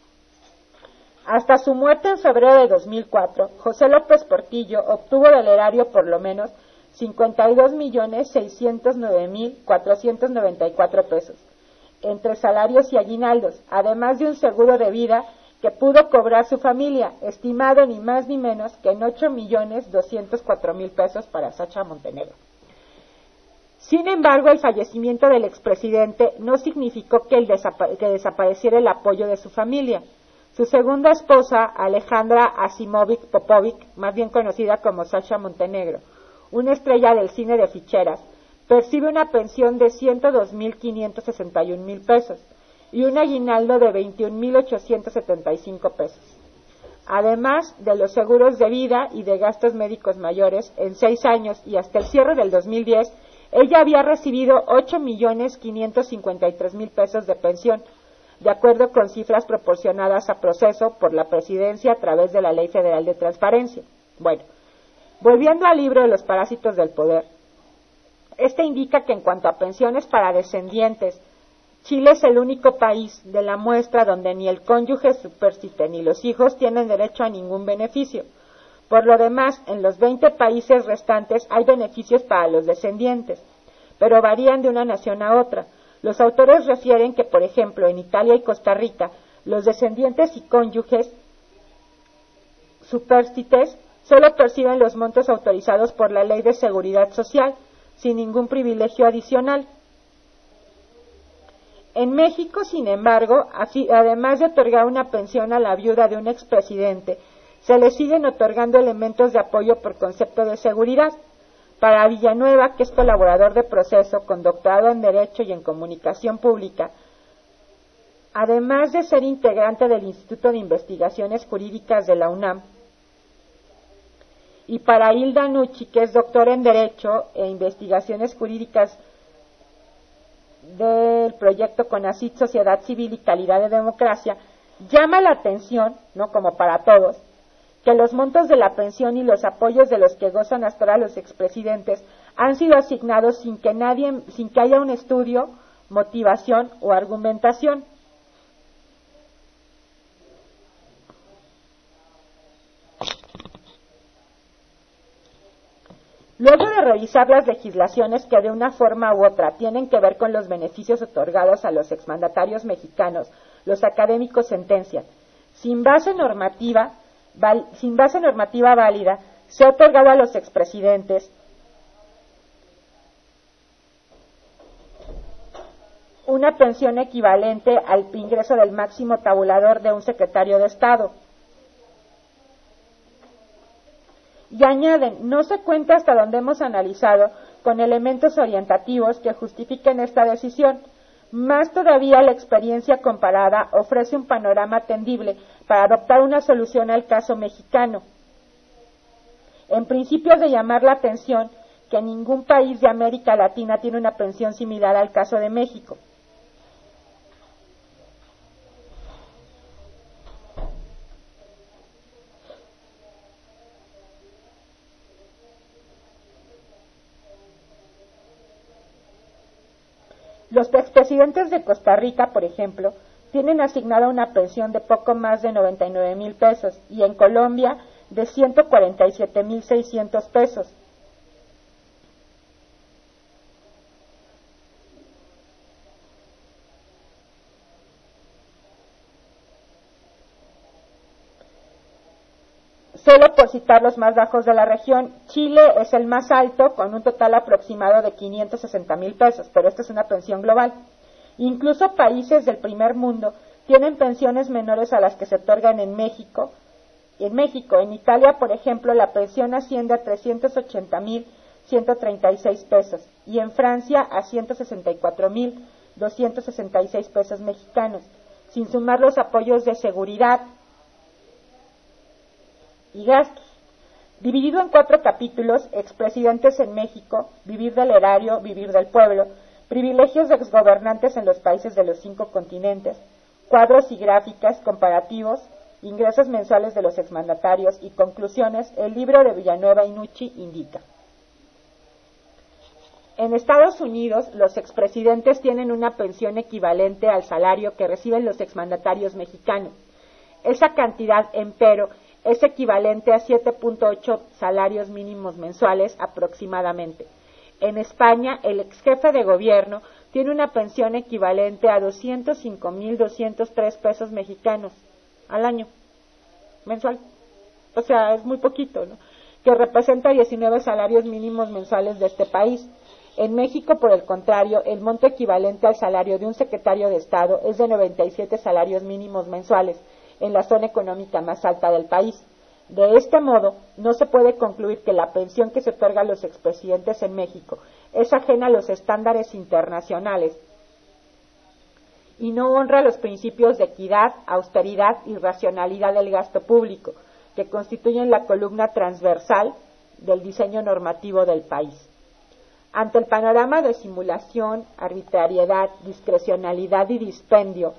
Hasta su muerte en febrero de dos mil cuatro, José López Portillo obtuvo del erario por lo menos cincuenta y dos millones seiscientos nueve mil cuatrocientos noventa y cuatro pesos, entre salarios y aguinaldos, además de un seguro de vida que pudo cobrar su familia, estimado ni más ni menos que en ocho millones doscientos cuatro mil pesos para Sacha Montenegro. Sin embargo, el fallecimiento del expresidente no significó que, el desapa- que desapareciera el apoyo de su familia. Su segunda esposa, Alejandra Asimovic Popovic, más bien conocida como Sacha Montenegro, una estrella del cine de ficheras, percibe una pensión de ciento dos mil quinientos sesenta y un mil pesos y un aguinaldo de veintiún mil ochocientos setenta y cinco pesos, además de los seguros de vida y de gastos médicos mayores. En seis años y hasta el cierre del dos mil diez, ella había recibido ocho millones quinientos cincuenta y tres mil pesos de pensión, de acuerdo con cifras proporcionadas a Proceso por la Presidencia a través de la Ley Federal de Transparencia. Bueno, volviendo al libro de los parásitos del poder, este indica que en cuanto a pensiones para descendientes, Chile es el único país de la muestra donde ni el cónyuge superstite ni los hijos tienen derecho a ningún beneficio. Por lo demás, en los veinte países restantes hay beneficios para los descendientes, pero varían de una nación a otra. Los autores refieren que, por ejemplo, en Italia y Costa Rica, los descendientes y cónyuges superstites solo perciben los montos autorizados por la Ley de Seguridad Social, sin ningún privilegio adicional. En México, sin embargo, además de otorgar una pensión a la viuda de un expresidente, se le siguen otorgando elementos de apoyo por concepto de seguridad. Para Villanueva, que es colaborador de Proceso con doctorado en Derecho y en Comunicación Pública, además de ser integrante del Instituto de Investigaciones Jurídicas de la UNAM, y para Hilda Nucci, que es doctora en Derecho e Investigaciones Jurídicas del proyecto CONACYT Sociedad Civil y Calidad de Democracia, llama la atención, no como para todos, que los montos de la pensión y los apoyos de los que gozan hasta ahora los expresidentes han sido asignados sin que nadie, sin que haya un estudio, motivación o argumentación. Luego de revisar las legislaciones que de una forma u otra tienen que ver con los beneficios otorgados a los exmandatarios mexicanos, los académicos sentencian: sin base normativa, val, sin base normativa válida, se ha otorgado a los expresidentes una pensión equivalente al ingreso del máximo tabulador de un secretario de Estado. Y añaden, no se cuenta hasta donde hemos analizado con elementos orientativos que justifiquen esta decisión. Más todavía, la experiencia comparada ofrece un panorama atendible para adoptar una solución al caso mexicano. En principio es de llamar la atención que ningún país de América Latina tiene una pensión similar al caso de México. Los expresidentes de Costa Rica, por ejemplo, tienen asignada una pensión de poco más de noventa y nueve mil pesos y en Colombia de ciento cuarenta y siete mil seiscientos pesos. Solo por citar los más bajos de la región, Chile es el más alto con un total aproximado de quinientos sesenta mil pesos, pero esta es una pensión global. Incluso países del primer mundo tienen pensiones menores a las que se otorgan en México, en México. En Italia, por ejemplo, la pensión asciende a trescientos ochenta mil ciento treinta y seis pesos y en Francia a ciento sesenta y cuatro mil doscientos sesenta y seis pesos mexicanos, sin sumar los apoyos de seguridad y gastos. Dividido en cuatro capítulos: expresidentes en México, vivir del erario, vivir del pueblo, privilegios de exgobernantes en los países de los cinco continentes, cuadros y gráficas comparativos, ingresos mensuales de los exmandatarios y conclusiones, el libro de Villanueva y Nucci indica. En Estados Unidos, los expresidentes tienen una pensión equivalente al salario que reciben los exmandatarios mexicanos. Esa cantidad, empero, es equivalente a siete punto ocho salarios mínimos mensuales aproximadamente. En España, el ex jefe de gobierno tiene una pensión equivalente a doscientos cinco mil doscientos tres pesos mexicanos al año, mensual. O sea, es muy poquito, ¿no? Que representa diecinueve salarios mínimos mensuales de este país. En México, por el contrario, el monto equivalente al salario de un secretario de Estado es de noventa y siete salarios mínimos mensuales, en la zona económica más alta del país. De este modo, no se puede concluir que la pensión que se otorga a los expresidentes en México es ajena a los estándares internacionales y no honra los principios de equidad, austeridad y racionalidad del gasto público, que constituyen la columna transversal del diseño normativo del país. Ante el panorama de simulación, arbitrariedad, discrecionalidad y dispendio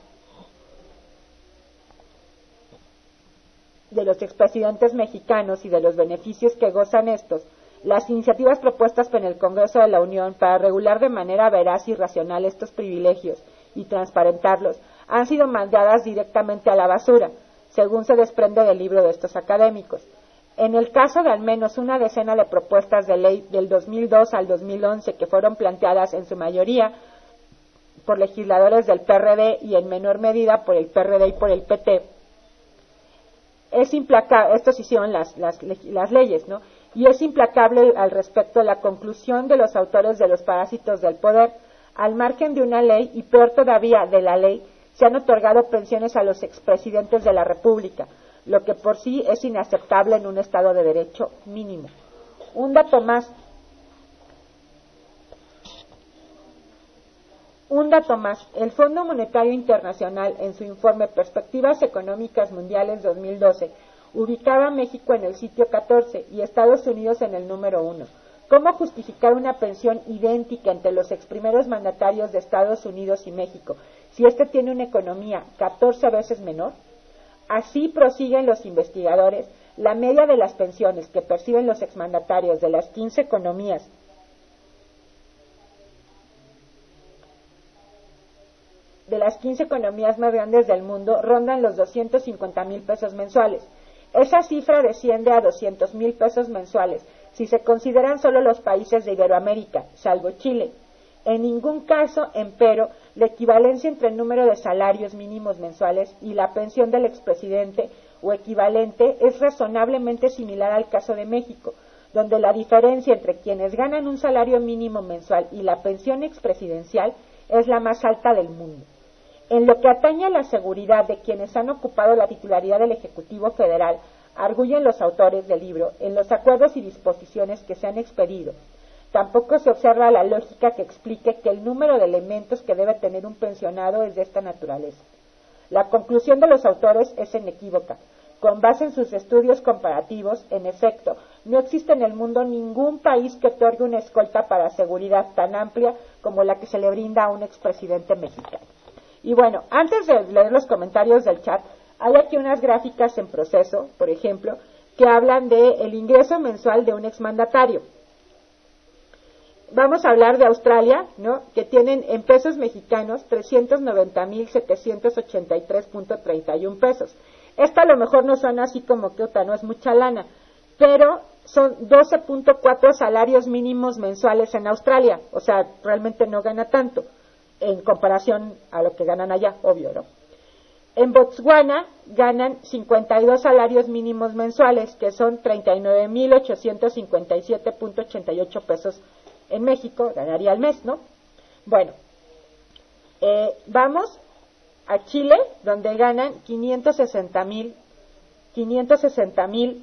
de los expresidentes mexicanos y de los beneficios que gozan estos, las iniciativas propuestas en el Congreso de la Unión para regular de manera veraz y racional estos privilegios y transparentarlos han sido mandadas directamente a la basura, según se desprende del libro de estos académicos. En el caso de al menos una decena de propuestas de ley del dos mil dos al dos mil once que fueron planteadas en su mayoría por legisladores del P R D y en menor medida por el P R D y por el P T, es implacable, estos hicieron las, las, las leyes, ¿no? Y es implacable al respecto la conclusión de los autores de los parásitos del poder. Al margen de una ley, y peor todavía de la ley, se han otorgado pensiones a los expresidentes de la República, lo que por sí es inaceptable en un Estado de Derecho mínimo. Un dato más. Un dato más, el Fondo Monetario Internacional, en su informe Perspectivas Económicas Mundiales dos mil doce, ubicaba a México en el sitio catorce y Estados Unidos en el número uno. ¿Cómo justificar una pensión idéntica entre los ex primeros mandatarios de Estados Unidos y México, si éste tiene una economía catorce veces menor? Así prosiguen los investigadores, la media de las pensiones que perciben los exmandatarios de las quince economías de las quince economías más grandes del mundo rondan los doscientos cincuenta mil pesos mensuales. Esa cifra desciende a doscientos mil pesos mensuales si se consideran solo los países de Iberoamérica, salvo Chile. En ningún caso, empero, la equivalencia entre el número de salarios mínimos mensuales y la pensión del expresidente o equivalente es razonablemente similar al caso de México, donde la diferencia entre quienes ganan un salario mínimo mensual y la pensión expresidencial es la más alta del mundo. En lo que atañe a la seguridad de quienes han ocupado la titularidad del Ejecutivo Federal, arguyen los autores del libro en los acuerdos y disposiciones que se han expedido. Tampoco se observa la lógica que explique que el número de elementos que debe tener un pensionado es de esta naturaleza. La conclusión de los autores es inequívoca. Con base en sus estudios comparativos, en efecto, no existe en el mundo ningún país que otorgue una escolta para seguridad tan amplia como la que se le brinda a un expresidente mexicano. Y bueno, antes de leer los comentarios del chat, hay aquí unas gráficas en proceso, por ejemplo, que hablan de el ingreso mensual de un exmandatario. Vamos a hablar de Australia, ¿no? Que tienen en pesos mexicanos trescientos noventa mil setecientos ochenta y tres punto treinta y uno pesos. Esta a lo mejor no suena así como que otra, no es mucha lana, pero son doce punto cuatro salarios mínimos mensuales en Australia, o sea, realmente no gana tanto en comparación a lo que ganan allá, obvio, ¿no? En Botswana ganan cincuenta y dos salarios mínimos mensuales, que son treinta y nueve mil ochocientos cincuenta y siete punto ochenta y ocho pesos en México, ganaría al mes, ¿no? Bueno, eh, vamos a Chile, donde ganan quinientos sesenta mil quinientos sesenta mil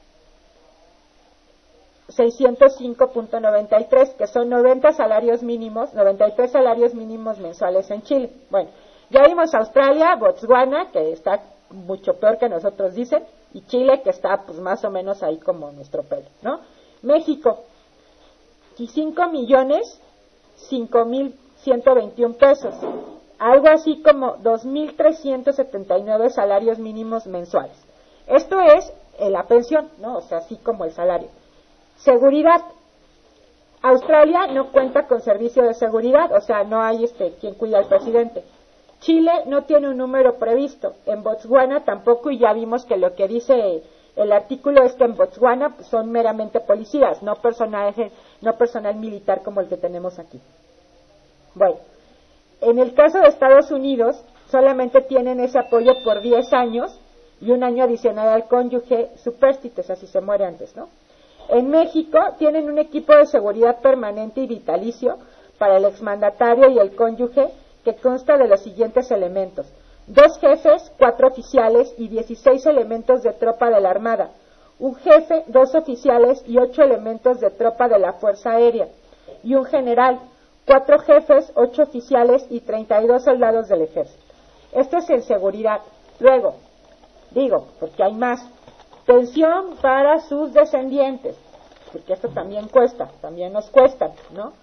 seiscientos cinco punto noventa y tres, que son noventa salarios mínimos, noventa y tres salarios mínimos mensuales en Chile. Bueno, ya vimos Australia, Botswana, que está mucho peor que nosotros dicen, y Chile, que está pues más o menos ahí como nuestro pelo, ¿no? México, cinco millones cinco mil ciento veintiún pesos, algo así como dos mil trescientos setenta y nueve salarios mínimos mensuales. Esto es eh, la pensión, ¿no? O sea, así como el salario. Seguridad. Australia no cuenta con servicio de seguridad, o sea, no hay este quien cuida al presidente. Chile no tiene un número previsto, en Botswana tampoco, y ya vimos que lo que dice el artículo es que en Botswana son meramente policías, no personal, no personal militar como el que tenemos aquí. Bueno, en el caso de Estados Unidos, solamente tienen ese apoyo por diez años y un año adicional al cónyuge supérstite, así se muere antes, ¿no? En México tienen un equipo de seguridad permanente y vitalicio para el exmandatario y el cónyuge que consta de los siguientes elementos: dos jefes, cuatro oficiales y dieciséis elementos de tropa de la Armada, un jefe, dos oficiales y ocho elementos de tropa de la Fuerza Aérea, y un general, cuatro jefes, ocho oficiales y treinta y dos soldados del ejército. Esto es en seguridad. Luego, digo, porque hay más, pensión para sus descendientes, porque esto también cuesta, también nos cuesta, ¿no?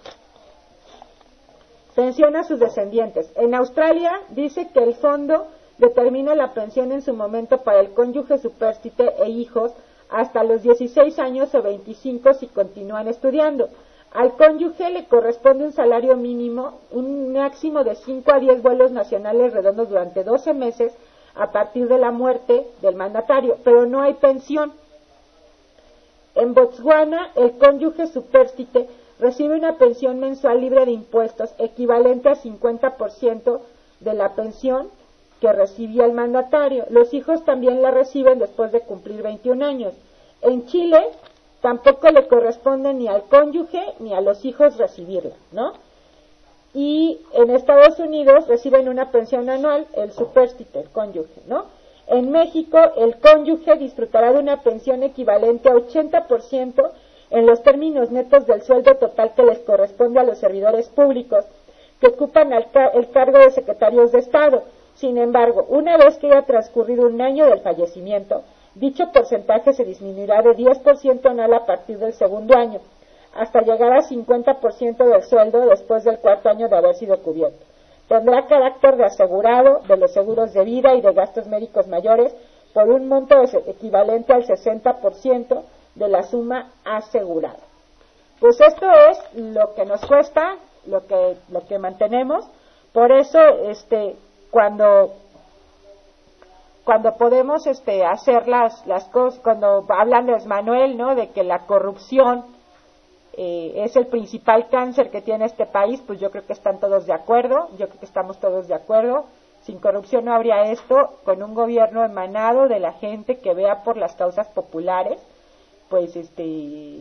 Pensión a sus descendientes. En Australia dice que el fondo determina la pensión en su momento para el cónyuge supérstite e hijos hasta los dieciséis años o veinticinco si continúan estudiando. Al cónyuge le corresponde un salario mínimo, un máximo de cinco a diez vuelos nacionales redondos durante doce meses a partir de la muerte del mandatario, pero no hay pensión. En Botswana, el cónyuge supérstite recibe una pensión mensual libre de impuestos equivalente al cincuenta por ciento de la pensión que recibía el mandatario. Los hijos también la reciben después de cumplir veintiún años. En Chile tampoco le corresponde ni al cónyuge ni a los hijos recibirla, ¿no? Y en Estados Unidos reciben una pensión anual, el supérstite, el cónyuge, ¿no? En México, el cónyuge disfrutará de una pensión equivalente a ochenta por ciento en los términos netos del sueldo total que les corresponde a los servidores públicos que ocupan el, car- el cargo de secretarios de Estado. Sin embargo, una vez que haya transcurrido un año del fallecimiento, dicho porcentaje se disminuirá de diez por ciento anual a partir del segundo año, hasta llegar a cincuenta por ciento del sueldo después del cuarto año de haber sido cubierto. Tendrá carácter de asegurado de los seguros de vida y de gastos médicos mayores por un monto equivalente al sesenta por ciento de la suma asegurada. Pues esto es lo que nos cuesta, lo que lo que mantenemos. Por eso, este, cuando cuando podemos este hacer las las cosas, cuando hablan de Manuel, ¿no?, de que la corrupción eh, es el principal cáncer que tiene este país, pues yo creo que están todos de acuerdo, yo creo que estamos todos de acuerdo. Sin corrupción no habría esto, con un gobierno emanado de la gente que vea por las causas populares, pues este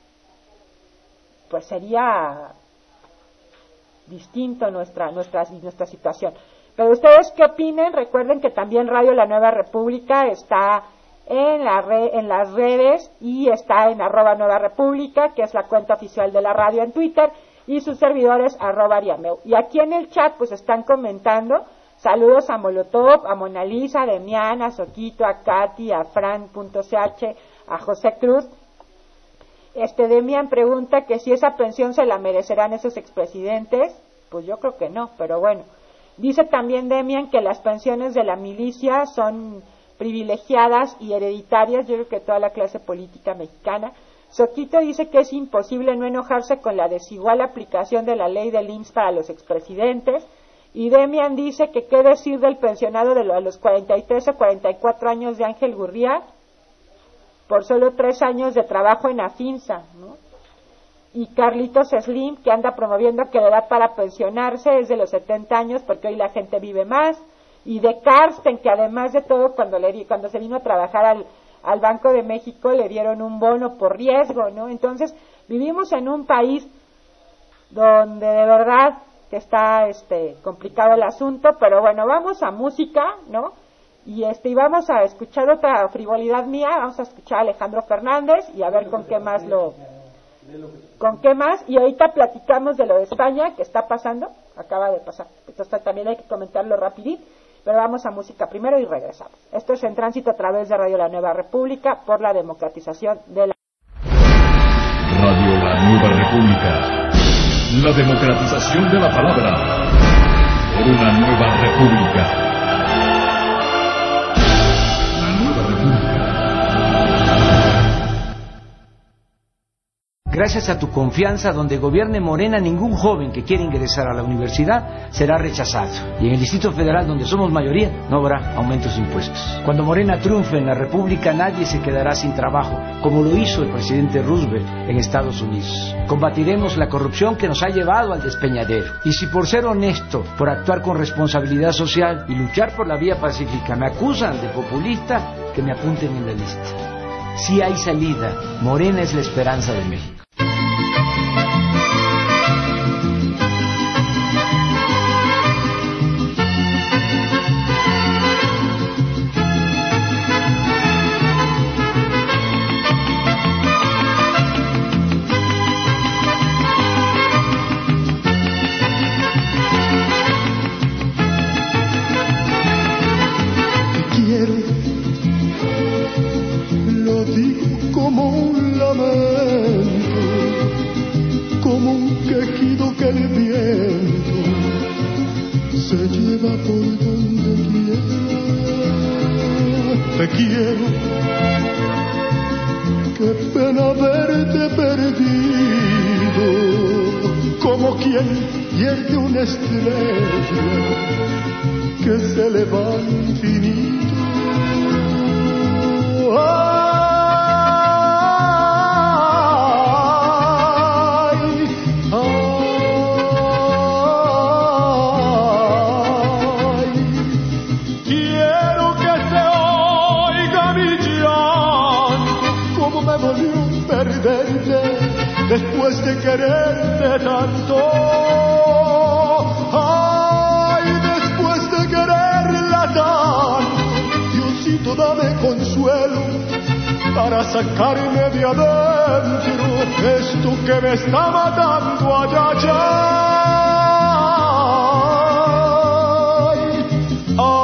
pues sería distinto nuestra nuestra nuestra situación. Pero ustedes qué opinen. Recuerden que también Radio La Nueva República está en la red, en las redes, y está en arroba Nueva República, que es la cuenta oficial de la radio en Twitter, y sus servidores arroba Ariameu. Y aquí en el chat pues están comentando. Saludos a Molotov, a Mona Lisa, a Demián, a Soquito, a Katy, a Fran.ch, a José Cruz. Este Demián pregunta que si esa pensión se la merecerán esos expresidentes. Pues yo creo que no, pero bueno. Dice también Demián que las pensiones de la milicia son privilegiadas y hereditarias, yo creo que toda la clase política mexicana. Soquito dice que es imposible no enojarse con la desigual aplicación de la ley del I M S S para los expresidentes. Y Demian dice que qué decir del pensionado de los cuarenta y tres o cuarenta y cuatro años de Ángel Gurría por solo tres años de trabajo en AFINSA, ¿no? Y Carlitos Slim, que anda promoviendo que la edad para pensionarse es de los setenta años porque hoy la gente vive más. Y de Karsten, que además de todo, cuando le cuando se vino a trabajar al, al Banco de México, le dieron un bono por riesgo, ¿no? Entonces, vivimos en un país donde de verdad que está este complicado el asunto, pero bueno, vamos a música, ¿no? Y este y vamos a escuchar otra frivolidad mía, vamos a escuchar a Alejandro Fernández y a ver con qué más lo con qué más y ahorita platicamos de lo de España que está pasando, acaba de pasar. Entonces también hay que comentarlo rapidito, pero vamos a música primero y regresamos. Esto es En Tránsito a través de Radio La Nueva República por la democratización de la Radio La Nueva República. La democratización de la palabra por una nueva república. Gracias a tu confianza, donde gobierne Morena, ningún joven que quiera ingresar a la universidad será rechazado. Y en el Distrito Federal, donde somos mayoría, no habrá aumentos de impuestos. Cuando Morena triunfe en la República, nadie se quedará sin trabajo, como lo hizo el presidente Roosevelt en Estados Unidos. Combatiremos la corrupción que nos ha llevado al despeñadero. Y si por ser honesto, por actuar con responsabilidad social y luchar por la vía pacífica me acusan de populista, que me apunten en la lista. Si hay salida, Morena es la esperanza de México. Que se le va infinito. Ay, ay, quiero que se oiga mi llanto, como me dolió perderte después de quererte tanto. Dame consuelo para sacarme de adentro esto que me está matando allá, allá. Ay, ay.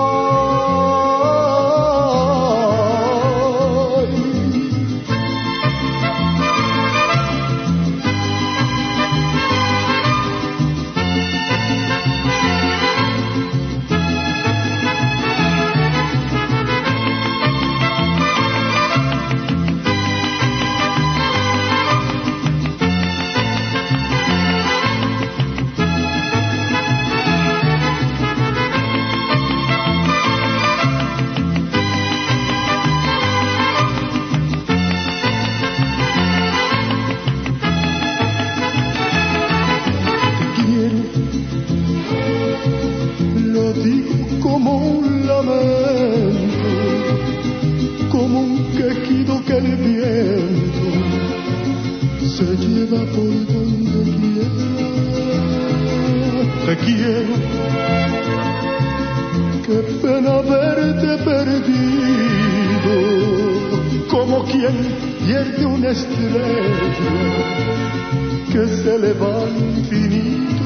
Pierde una estrella que se le va infinito.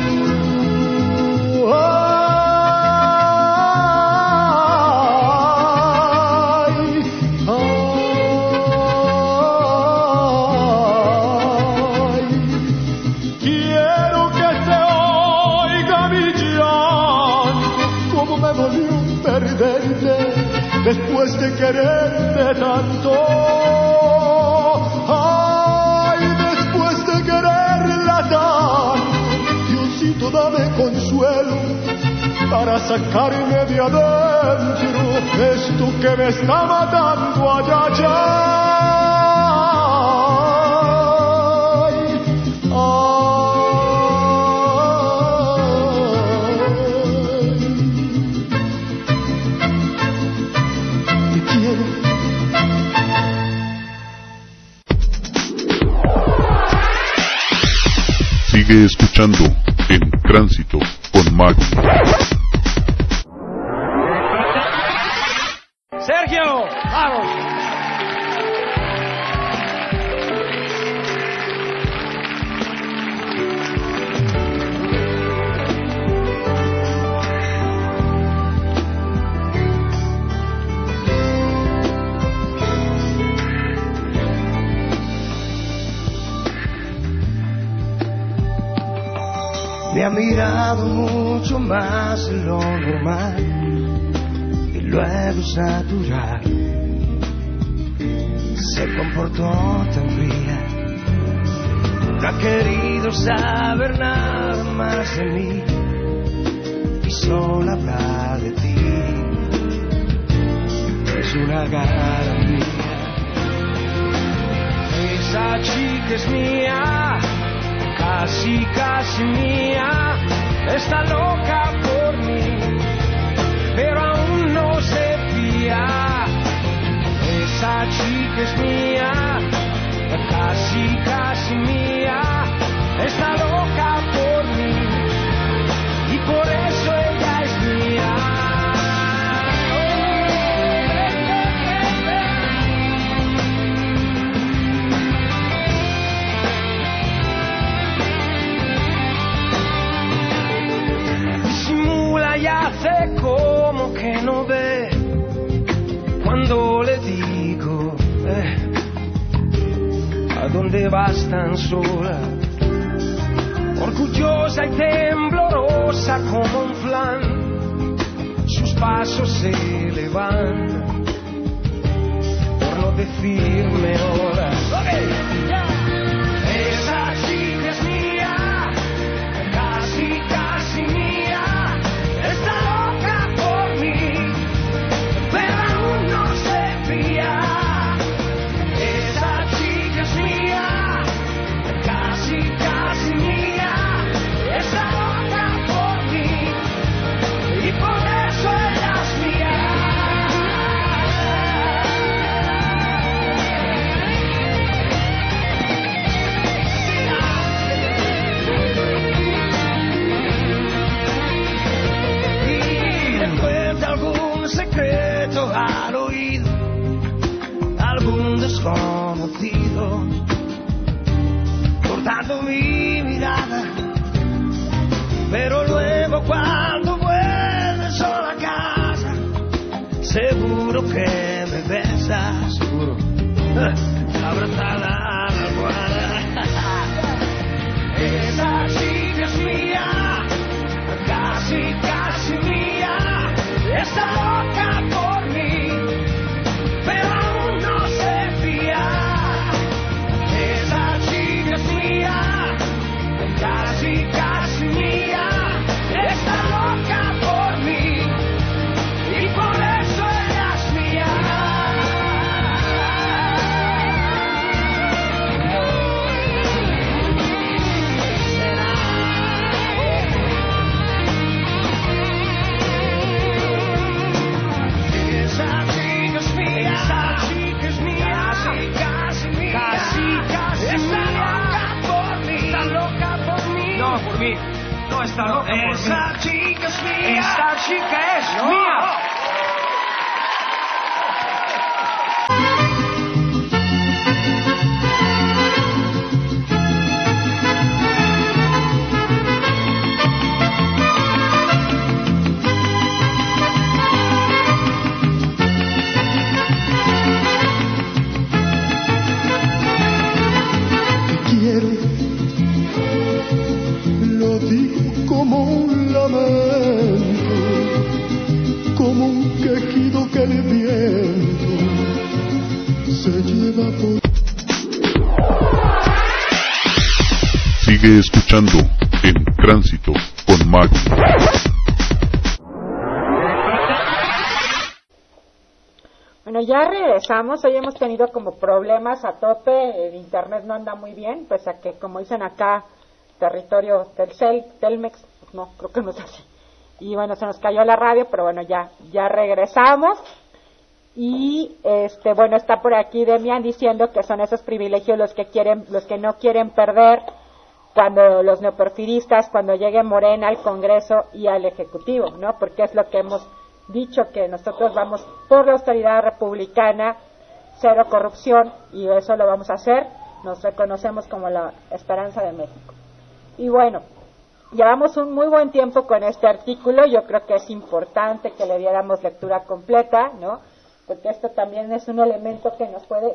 Ay, ay, quiero que se oiga mi llanto, como me dolió perderte después de quererte tanto. Dame consuelo para sacarme de adentro esto que me está matando allá, allá. Ay, ay. Te quiero. Sigue escuchando En Tránsito con Mario. Sergio, vamos. Me ha mirado mucho más de lo normal y luego es natural. Se comportó tan fría, no ha querido saber nada más de mí y solo hablar de ti. Es una garantía. Esa chica es mía, casi, casi mía, está loca por mí, pero aún no se fía. Esa chica es mía, casi, casi mía, está loca por mí, y por eso ella es mía. Y hace como que no ve cuando le digo eh, ¿a dónde vas tan sola? Orgullosa y temblorosa como un flan, sus pasos se le van por no decirme hola. Okay. Esa chica es mía, casi, casi mía, está loca por mí, pero aún no se fía. Esa chica es mía, casi, casi mía, está loca por mí, y por eso ella es mía. Algún secreto al oído, algún desconocido, cortando mi mirada, pero luego cuando vuelves sola a casa, seguro que me besas, seguro, abrazada a la almohada. Esa chica es mía, casi, casi mía, está loca por mí, pero aún no se fía. Esa chica es mía, casi, casi mía, está loca por mí, y por eso ella es mía. Esa chica es mía, esa chica es mía, casi, casi mía, casi, casi está loca por mí, está loca por mí, no por mí, no está loca por mí. Esa chica es mía, esa chica es mía. Lo digo como un lamento, como un quejido que el viento se lleva por... Sigue escuchando En Tránsito con Mago. Bueno, ya regresamos. Hoy hemos tenido como problemas a tope. El internet no anda muy bien, pese a que, como dicen acá, territorio Telcel, Telmex, pues no, creo que no es así. Y bueno, se nos cayó la radio, pero bueno, ya ya regresamos. Y este bueno, está por aquí Demian diciendo que son esos privilegios los que quieren, los que no quieren perder cuando los neoporfiristas, cuando llegue Morena al Congreso y al Ejecutivo, ¿no? Porque es lo que hemos dicho que nosotros vamos por la austeridad republicana, cero corrupción, y eso lo vamos a hacer. Nos reconocemos como la esperanza de México. Y bueno, llevamos un muy buen tiempo con este artículo. Yo creo que es importante que le diéramos lectura completa, ¿no? Porque esto también es un elemento que nos puede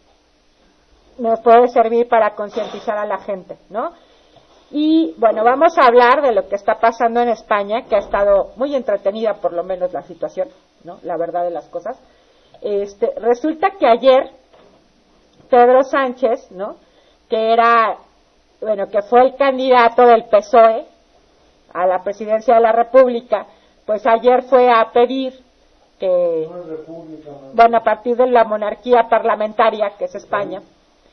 nos puede servir para concientizar a la gente, ¿no? Y bueno, vamos a hablar de lo que está pasando en España, que ha estado muy entretenida, por lo menos la situación, ¿no? La verdad de las cosas. Este, resulta que ayer Pedro Sánchez, ¿no? Que era, bueno, que fue el candidato del P S O E a la presidencia de la República, pues ayer fue a pedir que, bueno, a partir de la monarquía parlamentaria, que es España,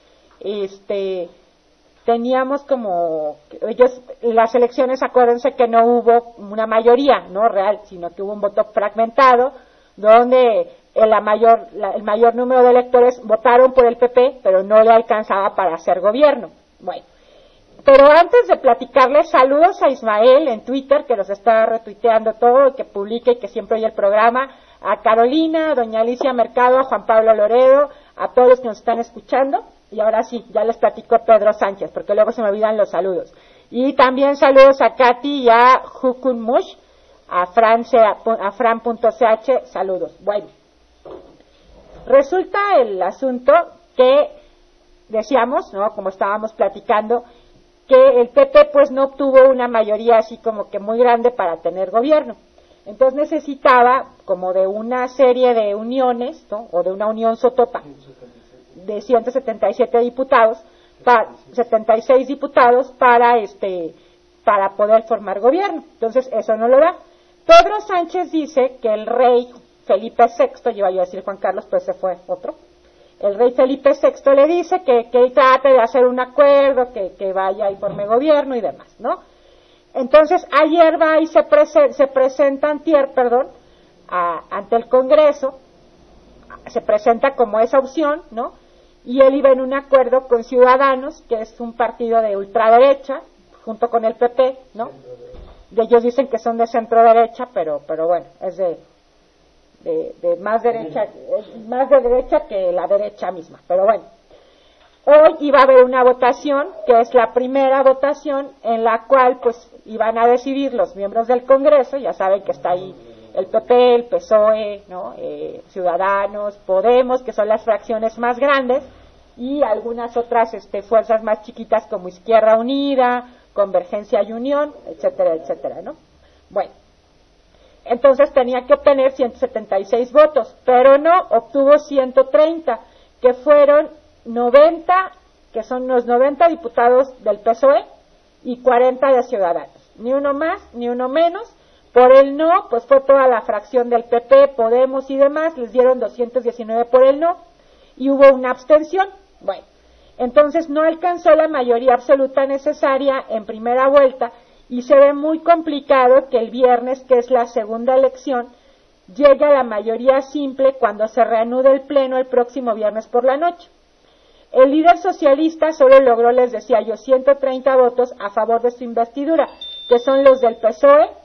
este, teníamos como, ellos, las elecciones, acuérdense que no hubo una mayoría, no real, sino que hubo un voto fragmentado, donde la mayor, la, el mayor número de electores votaron por el P P, pero no le alcanzaba para hacer gobierno. Bueno, pero antes de platicarles, saludos a Ismael en Twitter, que los está retuiteando todo, que publica y que siempre oye el programa, a Carolina, a doña Alicia Mercado, a Juan Pablo Loredo, a todos los que nos están escuchando. Y ahora sí, ya les platico a Pedro Sánchez, porque luego se me olvidan los saludos. Y también saludos a Katy y a Jukun Mush, a Fran, a Fran.ch, saludos. Bueno, resulta el asunto que decíamos, ¿no? Como estábamos platicando, que el P P pues no obtuvo una mayoría así como que muy grande para tener gobierno. Entonces necesitaba como de una serie de uniones, ¿no? O de una unión sotopa de ciento setenta y siete diputados, para, setenta y seis diputados para este para poder formar gobierno. Entonces eso no lo da. Pedro Sánchez dice que el rey Felipe sexto, yo iba a decir Juan Carlos, pues se fue otro. El rey Felipe sexto le dice que, que trate de hacer un acuerdo, que, que vaya y forme gobierno y demás, ¿no? Entonces ayer va y se, prese, se presenta antier, perdón, a, ante el Congreso, se presenta como esa opción, ¿no? Y él iba en un acuerdo con Ciudadanos, que es un partido de ultraderecha, junto con el P P, ¿no? De ellos dicen que son de centro derecha, pero pero bueno, es de de, de más derecha, más de derecha que la derecha misma, pero bueno. Hoy iba a haber una votación, que es la primera votación en la cual pues iban a decidir los miembros del Congreso, ya saben que está ahí el P P, el P S O E, ¿no? Eh, Ciudadanos, Podemos, que son las fracciones más grandes, y algunas otras este, fuerzas más chiquitas como Izquierda Unida, Convergencia y Unión, etcétera, etcétera, ¿no? Bueno, entonces tenía que obtener ciento setenta y seis votos, pero no, obtuvo ciento treinta, que fueron noventa, que son los noventa diputados del P S O E y cuarenta de Ciudadanos, ni uno más, ni uno menos. Por el no, pues fue toda la fracción del P P, Podemos y demás, les dieron doscientos diecinueve por el no, y hubo una abstención. Bueno, entonces no alcanzó la mayoría absoluta necesaria en primera vuelta, y se ve muy complicado que el viernes, que es la segunda elección, llegue a la mayoría simple cuando se reanude el pleno el próximo viernes por la noche. El líder socialista solo logró, les decía yo, ciento treinta votos a favor de su investidura, que son los del P S O E,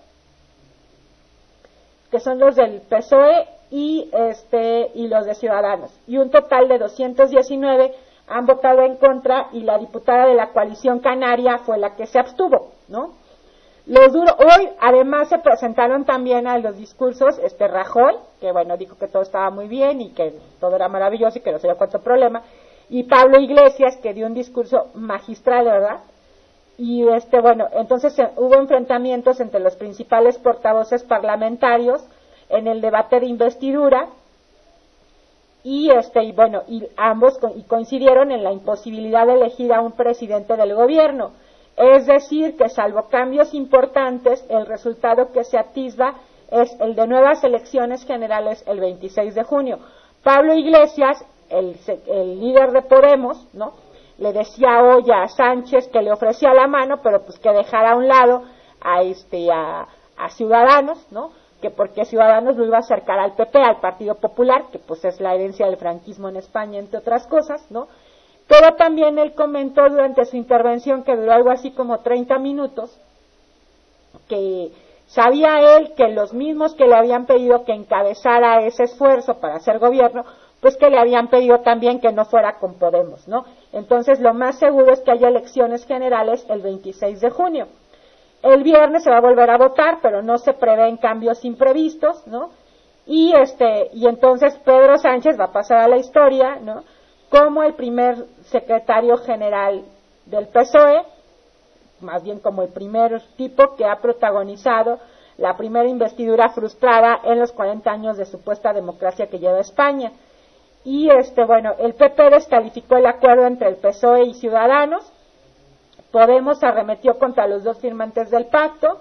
que son los del P S O E y este y los de Ciudadanos, y un total de doscientos diecinueve han votado en contra, y la diputada de la coalición canaria fue la que se abstuvo, ¿no? Los duro, hoy además se presentaron también a los discursos este Rajoy, que bueno, dijo que todo estaba muy bien y que todo era maravilloso y que no se había cuánto problema, y Pablo Iglesias, que dio un discurso magistral, ¿verdad? Y este bueno, entonces eh, hubo enfrentamientos entre los principales portavoces parlamentarios en el debate de investidura, y este y bueno, y ambos co- y coincidieron en la imposibilidad de elegir a un presidente del gobierno. Es decir, que salvo cambios importantes, el resultado que se atisba es el de nuevas elecciones generales el veintiséis de junio. Pablo Iglesias, el, el líder de Podemos, ¿no?, le decía hoy a Sánchez que le ofrecía la mano, pero pues que dejara a un lado a este a, a Ciudadanos, ¿no?, que porque Ciudadanos lo iba a acercar al P P, al Partido Popular, que pues es la herencia del franquismo en España, entre otras cosas, ¿no? Pero también él comentó durante su intervención, que duró algo así como treinta minutos, que Sabía él que los mismos que le habían pedido que encabezara ese esfuerzo para hacer gobierno, pues que le habían pedido también que no fuera con Podemos, ¿no? Entonces lo más seguro es que haya elecciones generales el veintiséis de junio. El viernes se va a volver a votar, pero no se prevén cambios imprevistos, ¿no? Y este, y entonces Pedro Sánchez va a pasar a la historia, ¿no? Como el primer secretario general del P S O E, más bien como el primer tipo que ha protagonizado la primera investidura frustrada en los cuarenta años de supuesta democracia que lleva España. Y este, bueno, el P P descalificó el acuerdo entre el P S O E y Ciudadanos, Podemos arremetió contra los dos firmantes del pacto,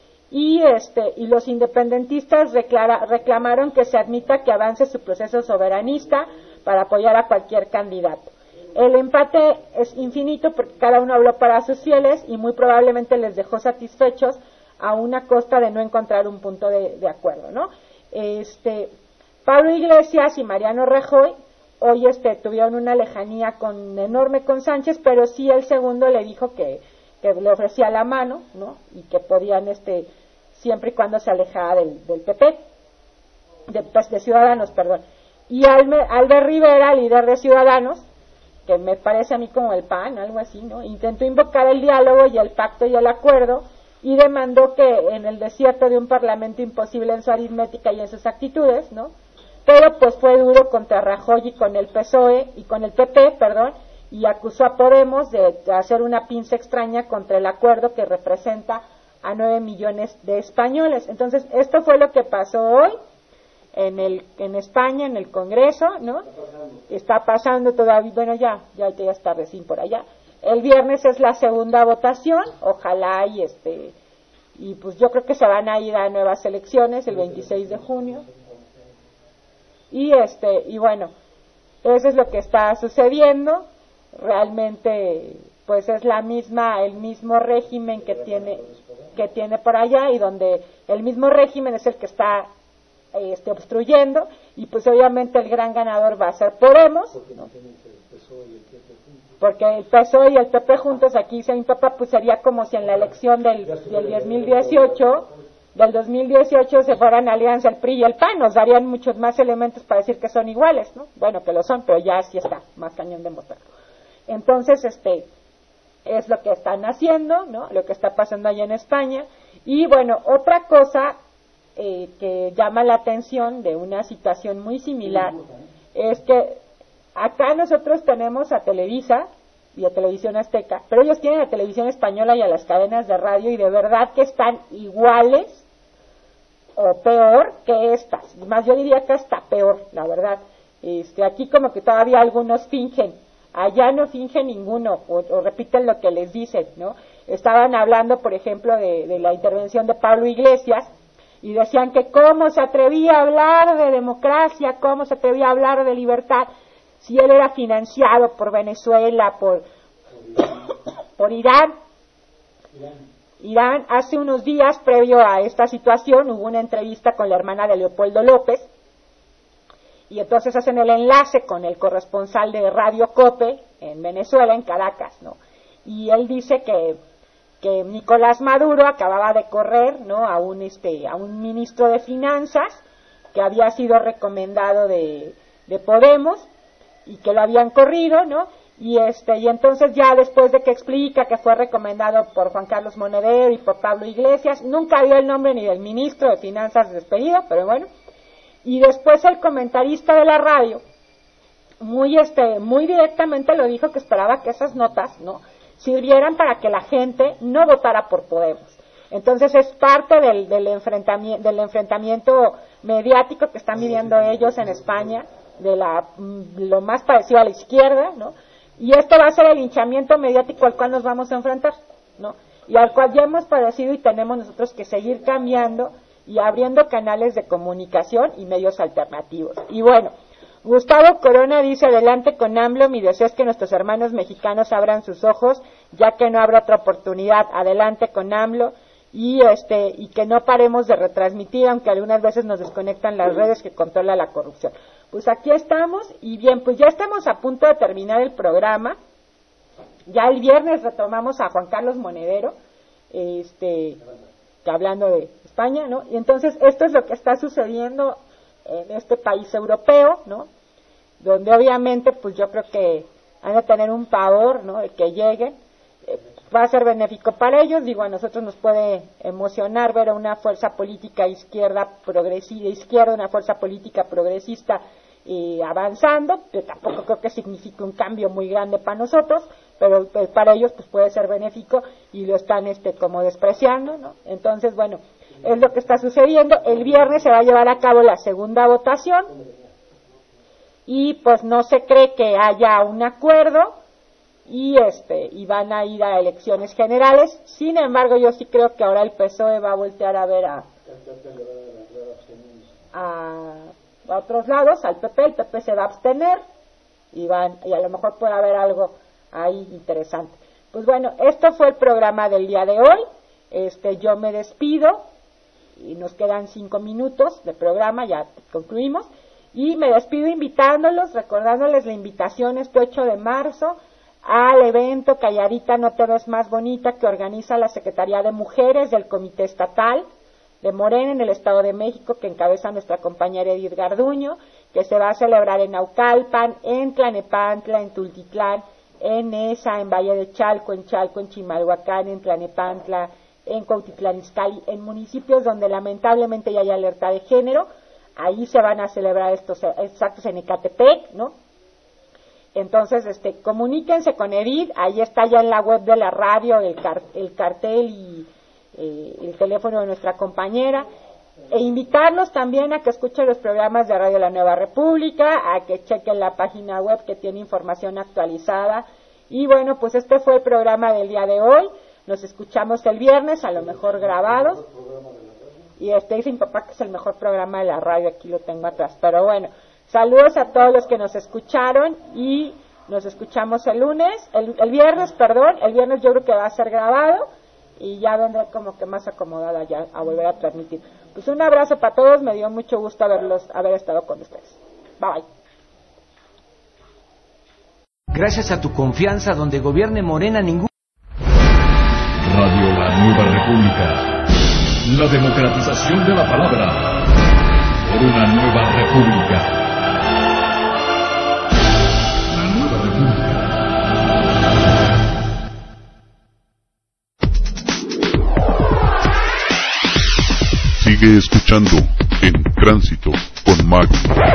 y este, y los independentistas reclara, reclamaron que se admita que avance su proceso soberanista para apoyar a cualquier candidato. El empate es infinito porque cada uno habló para sus fieles y muy probablemente les dejó satisfechos a una costa de no encontrar un punto de, de acuerdo, ¿no? Este, Pablo Iglesias y Mariano Rajoy hoy este, tuvieron una lejanía con, enorme con Sánchez, pero sí el segundo le dijo que, que le ofrecía la mano, ¿no? Y que podían, este, siempre y cuando se alejara del, del P P, de, pues, de Ciudadanos, perdón. Y Albert, Albert Rivera, líder de Ciudadanos, que me parece a mí como el P A N, algo así, ¿no? Intentó invocar el diálogo y el pacto y el acuerdo y demandó que en el desierto de un parlamento imposible en su aritmética y en sus actitudes, ¿no? Pero pues fue duro contra Rajoy y con el P S O E y con el P P, perdón, y acusó a Podemos de, de hacer una pinza extraña contra el acuerdo que representa a nueve millones de españoles. Entonces, esto fue lo que pasó hoy en el en España, en el Congreso, ¿no? Está pasando todavía, bueno, ya, ya, ya está recién por allá. El viernes es la segunda votación, ojalá y este, y pues yo creo que se van a ir a nuevas elecciones el veintiséis de junio. Y este, y bueno, eso es lo que está sucediendo. Realmente, pues es la misma, el mismo régimen que tiene, que tiene por allá y donde el mismo régimen es el que está este, obstruyendo y pues obviamente el gran ganador va a ser Podemos, ¿no? Porque el P S O E y el P P juntos, aquí dice mi papá, pues sería como si en la elección del, del dos mil dieciocho, del dos mil dieciocho se fueran alianza el P R I y el P A N, nos darían muchos más elementos para decir que son iguales, ¿no? Bueno, que lo son, pero ya sí está, más cañón demostrado. Entonces, este, es lo que están haciendo, ¿no? Lo que está pasando allá en España. Y bueno, otra cosa eh, que llama la atención de una situación muy similar es que acá nosotros tenemos a Televisa y a Televisión Azteca, pero ellos tienen a Televisión Española y a las cadenas de radio y de verdad que están iguales o peor que estas. Más yo diría que hasta peor, la verdad. Este, aquí como que todavía algunos fingen, allá no finge ninguno o, o repiten lo que les dicen, ¿no? Estaban hablando, por ejemplo, de, de la intervención de Pablo Iglesias y decían que cómo se atrevía a hablar de democracia, cómo se atrevía a hablar de libertad, si él era financiado por Venezuela, por, por Irán. Irán, hace unos días, previo a esta situación, hubo una entrevista con la hermana de Leopoldo López, y entonces hacen el enlace con el corresponsal de Radio Cope en Venezuela, en Caracas, ¿no? Y él dice que, que Nicolás Maduro acababa de correr, ¿no? A un, este, a un ministro de Finanzas que había sido recomendado de, de Podemos, y que lo habían corrido, ¿no? Y este y entonces ya después de que explica que fue recomendado por Juan Carlos Monedero y por Pablo Iglesias, nunca dio el nombre ni del ministro de Finanzas despedido, pero bueno. Y después el comentarista de la radio muy este muy directamente lo dijo que esperaba que esas notas, ¿no?, sirvieran para que la gente no votara por Podemos. Entonces es parte del del enfrentamiento del enfrentamiento mediático que están viviendo ellos en España, de la lo más parecido a la izquierda, ¿no? Y esto va a ser el linchamiento mediático al cual nos vamos a enfrentar, ¿no? Y al cual ya hemos padecido y tenemos nosotros que seguir cambiando y abriendo canales de comunicación y medios alternativos. Y bueno, Gustavo Corona dice: adelante con AMLO, mi deseo es que nuestros hermanos mexicanos abran sus ojos, ya que no habrá otra oportunidad. Adelante con AMLO. Y este y que no paremos de retransmitir, aunque algunas veces nos desconectan las redes que controla la corrupción. Pues aquí estamos, y bien, pues ya estamos a punto de terminar el programa. Ya el viernes retomamos a Juan Carlos Monedero, este, que hablando de España, ¿no? Y entonces esto es lo que está sucediendo en este país europeo, ¿no? Donde obviamente, pues yo creo que han de tener un pavor, ¿no? De que lleguen. Eh, va a ser benéfico para ellos. Digo, a nosotros nos puede emocionar ver a una fuerza política izquierda progresista, izquierda, una fuerza política progresista y avanzando, que tampoco creo que signifique un cambio muy grande para nosotros, pero pues, para ellos pues puede ser benéfico y lo están este como despreciando, ¿no? Entonces, bueno, es lo que está sucediendo. El viernes se va a llevar a cabo la segunda votación y pues no se cree que haya un acuerdo y este y van a ir a elecciones generales. Sin embargo, yo sí creo que ahora el P S O E va a voltear a ver a a a otros lados, al P P, el P P se va a abstener y van y a lo mejor puede haber algo ahí interesante. Pues bueno, esto fue el programa del día de hoy. Este, yo me despido y nos quedan cinco minutos de programa, ya concluimos, y me despido invitándolos, recordándoles la invitación este ocho de marzo al evento Calladita no te ves más bonita que organiza la Secretaría de Mujeres del Comité Estatal de Morena en el Estado de México, que encabeza nuestra compañera Edith Garduño, que se va a celebrar en Naucalpan, en Tlanepantla, en Tultitlán, en Nesa, en Valle de Chalco, en Chalco, en Chimalhuacán, en Tlanepantla, en Cuautitlán Izcalli, en municipios donde lamentablemente ya hay alerta de género. Ahí se van a celebrar estos, estos actos en Ecatepec, ¿no? Entonces, este, comuníquense con Edith, ahí está ya en la web de la radio el, car el cartel y Eh, el teléfono de nuestra compañera, e invitarlos también a que escuchen los programas de Radio La Nueva República, a que chequen la página web que tiene información actualizada. Y bueno, pues este fue el programa del día de hoy. Nos escuchamos el viernes, a lo mejor grabados, y este dice mi papá que es el mejor programa de la radio, aquí lo tengo atrás, pero bueno, saludos a todos los que nos escucharon y nos escuchamos el lunes, el, el viernes, perdón, el viernes yo creo que va a ser grabado y ya vendré como que más acomodada ya a volver a transmitir. Pues un abrazo para todos, me dio mucho gusto haberlos, haber estado con ustedes. Bye. Gracias a tu confianza, donde gobierne Morena, ningún... Radio La Nueva República. La democratización de la palabra. Por una nueva república. Sigue escuchando En Tránsito con Mario.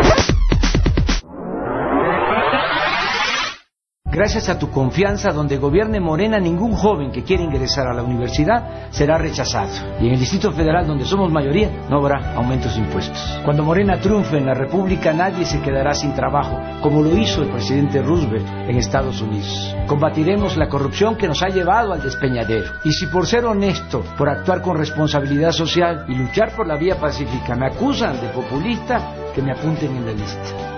Gracias a tu confianza, donde gobierne Morena, ningún joven que quiera ingresar a la universidad será rechazado. Y en el Distrito Federal, donde somos mayoría, no habrá aumentos de impuestos. Cuando Morena triunfe en la República, nadie se quedará sin trabajo, como lo hizo el presidente Roosevelt en Estados Unidos. Combatiremos la corrupción que nos ha llevado al despeñadero. Y si por ser honesto, por actuar con responsabilidad social y luchar por la vía pacífica me acusan de populista, que me apunten en la lista.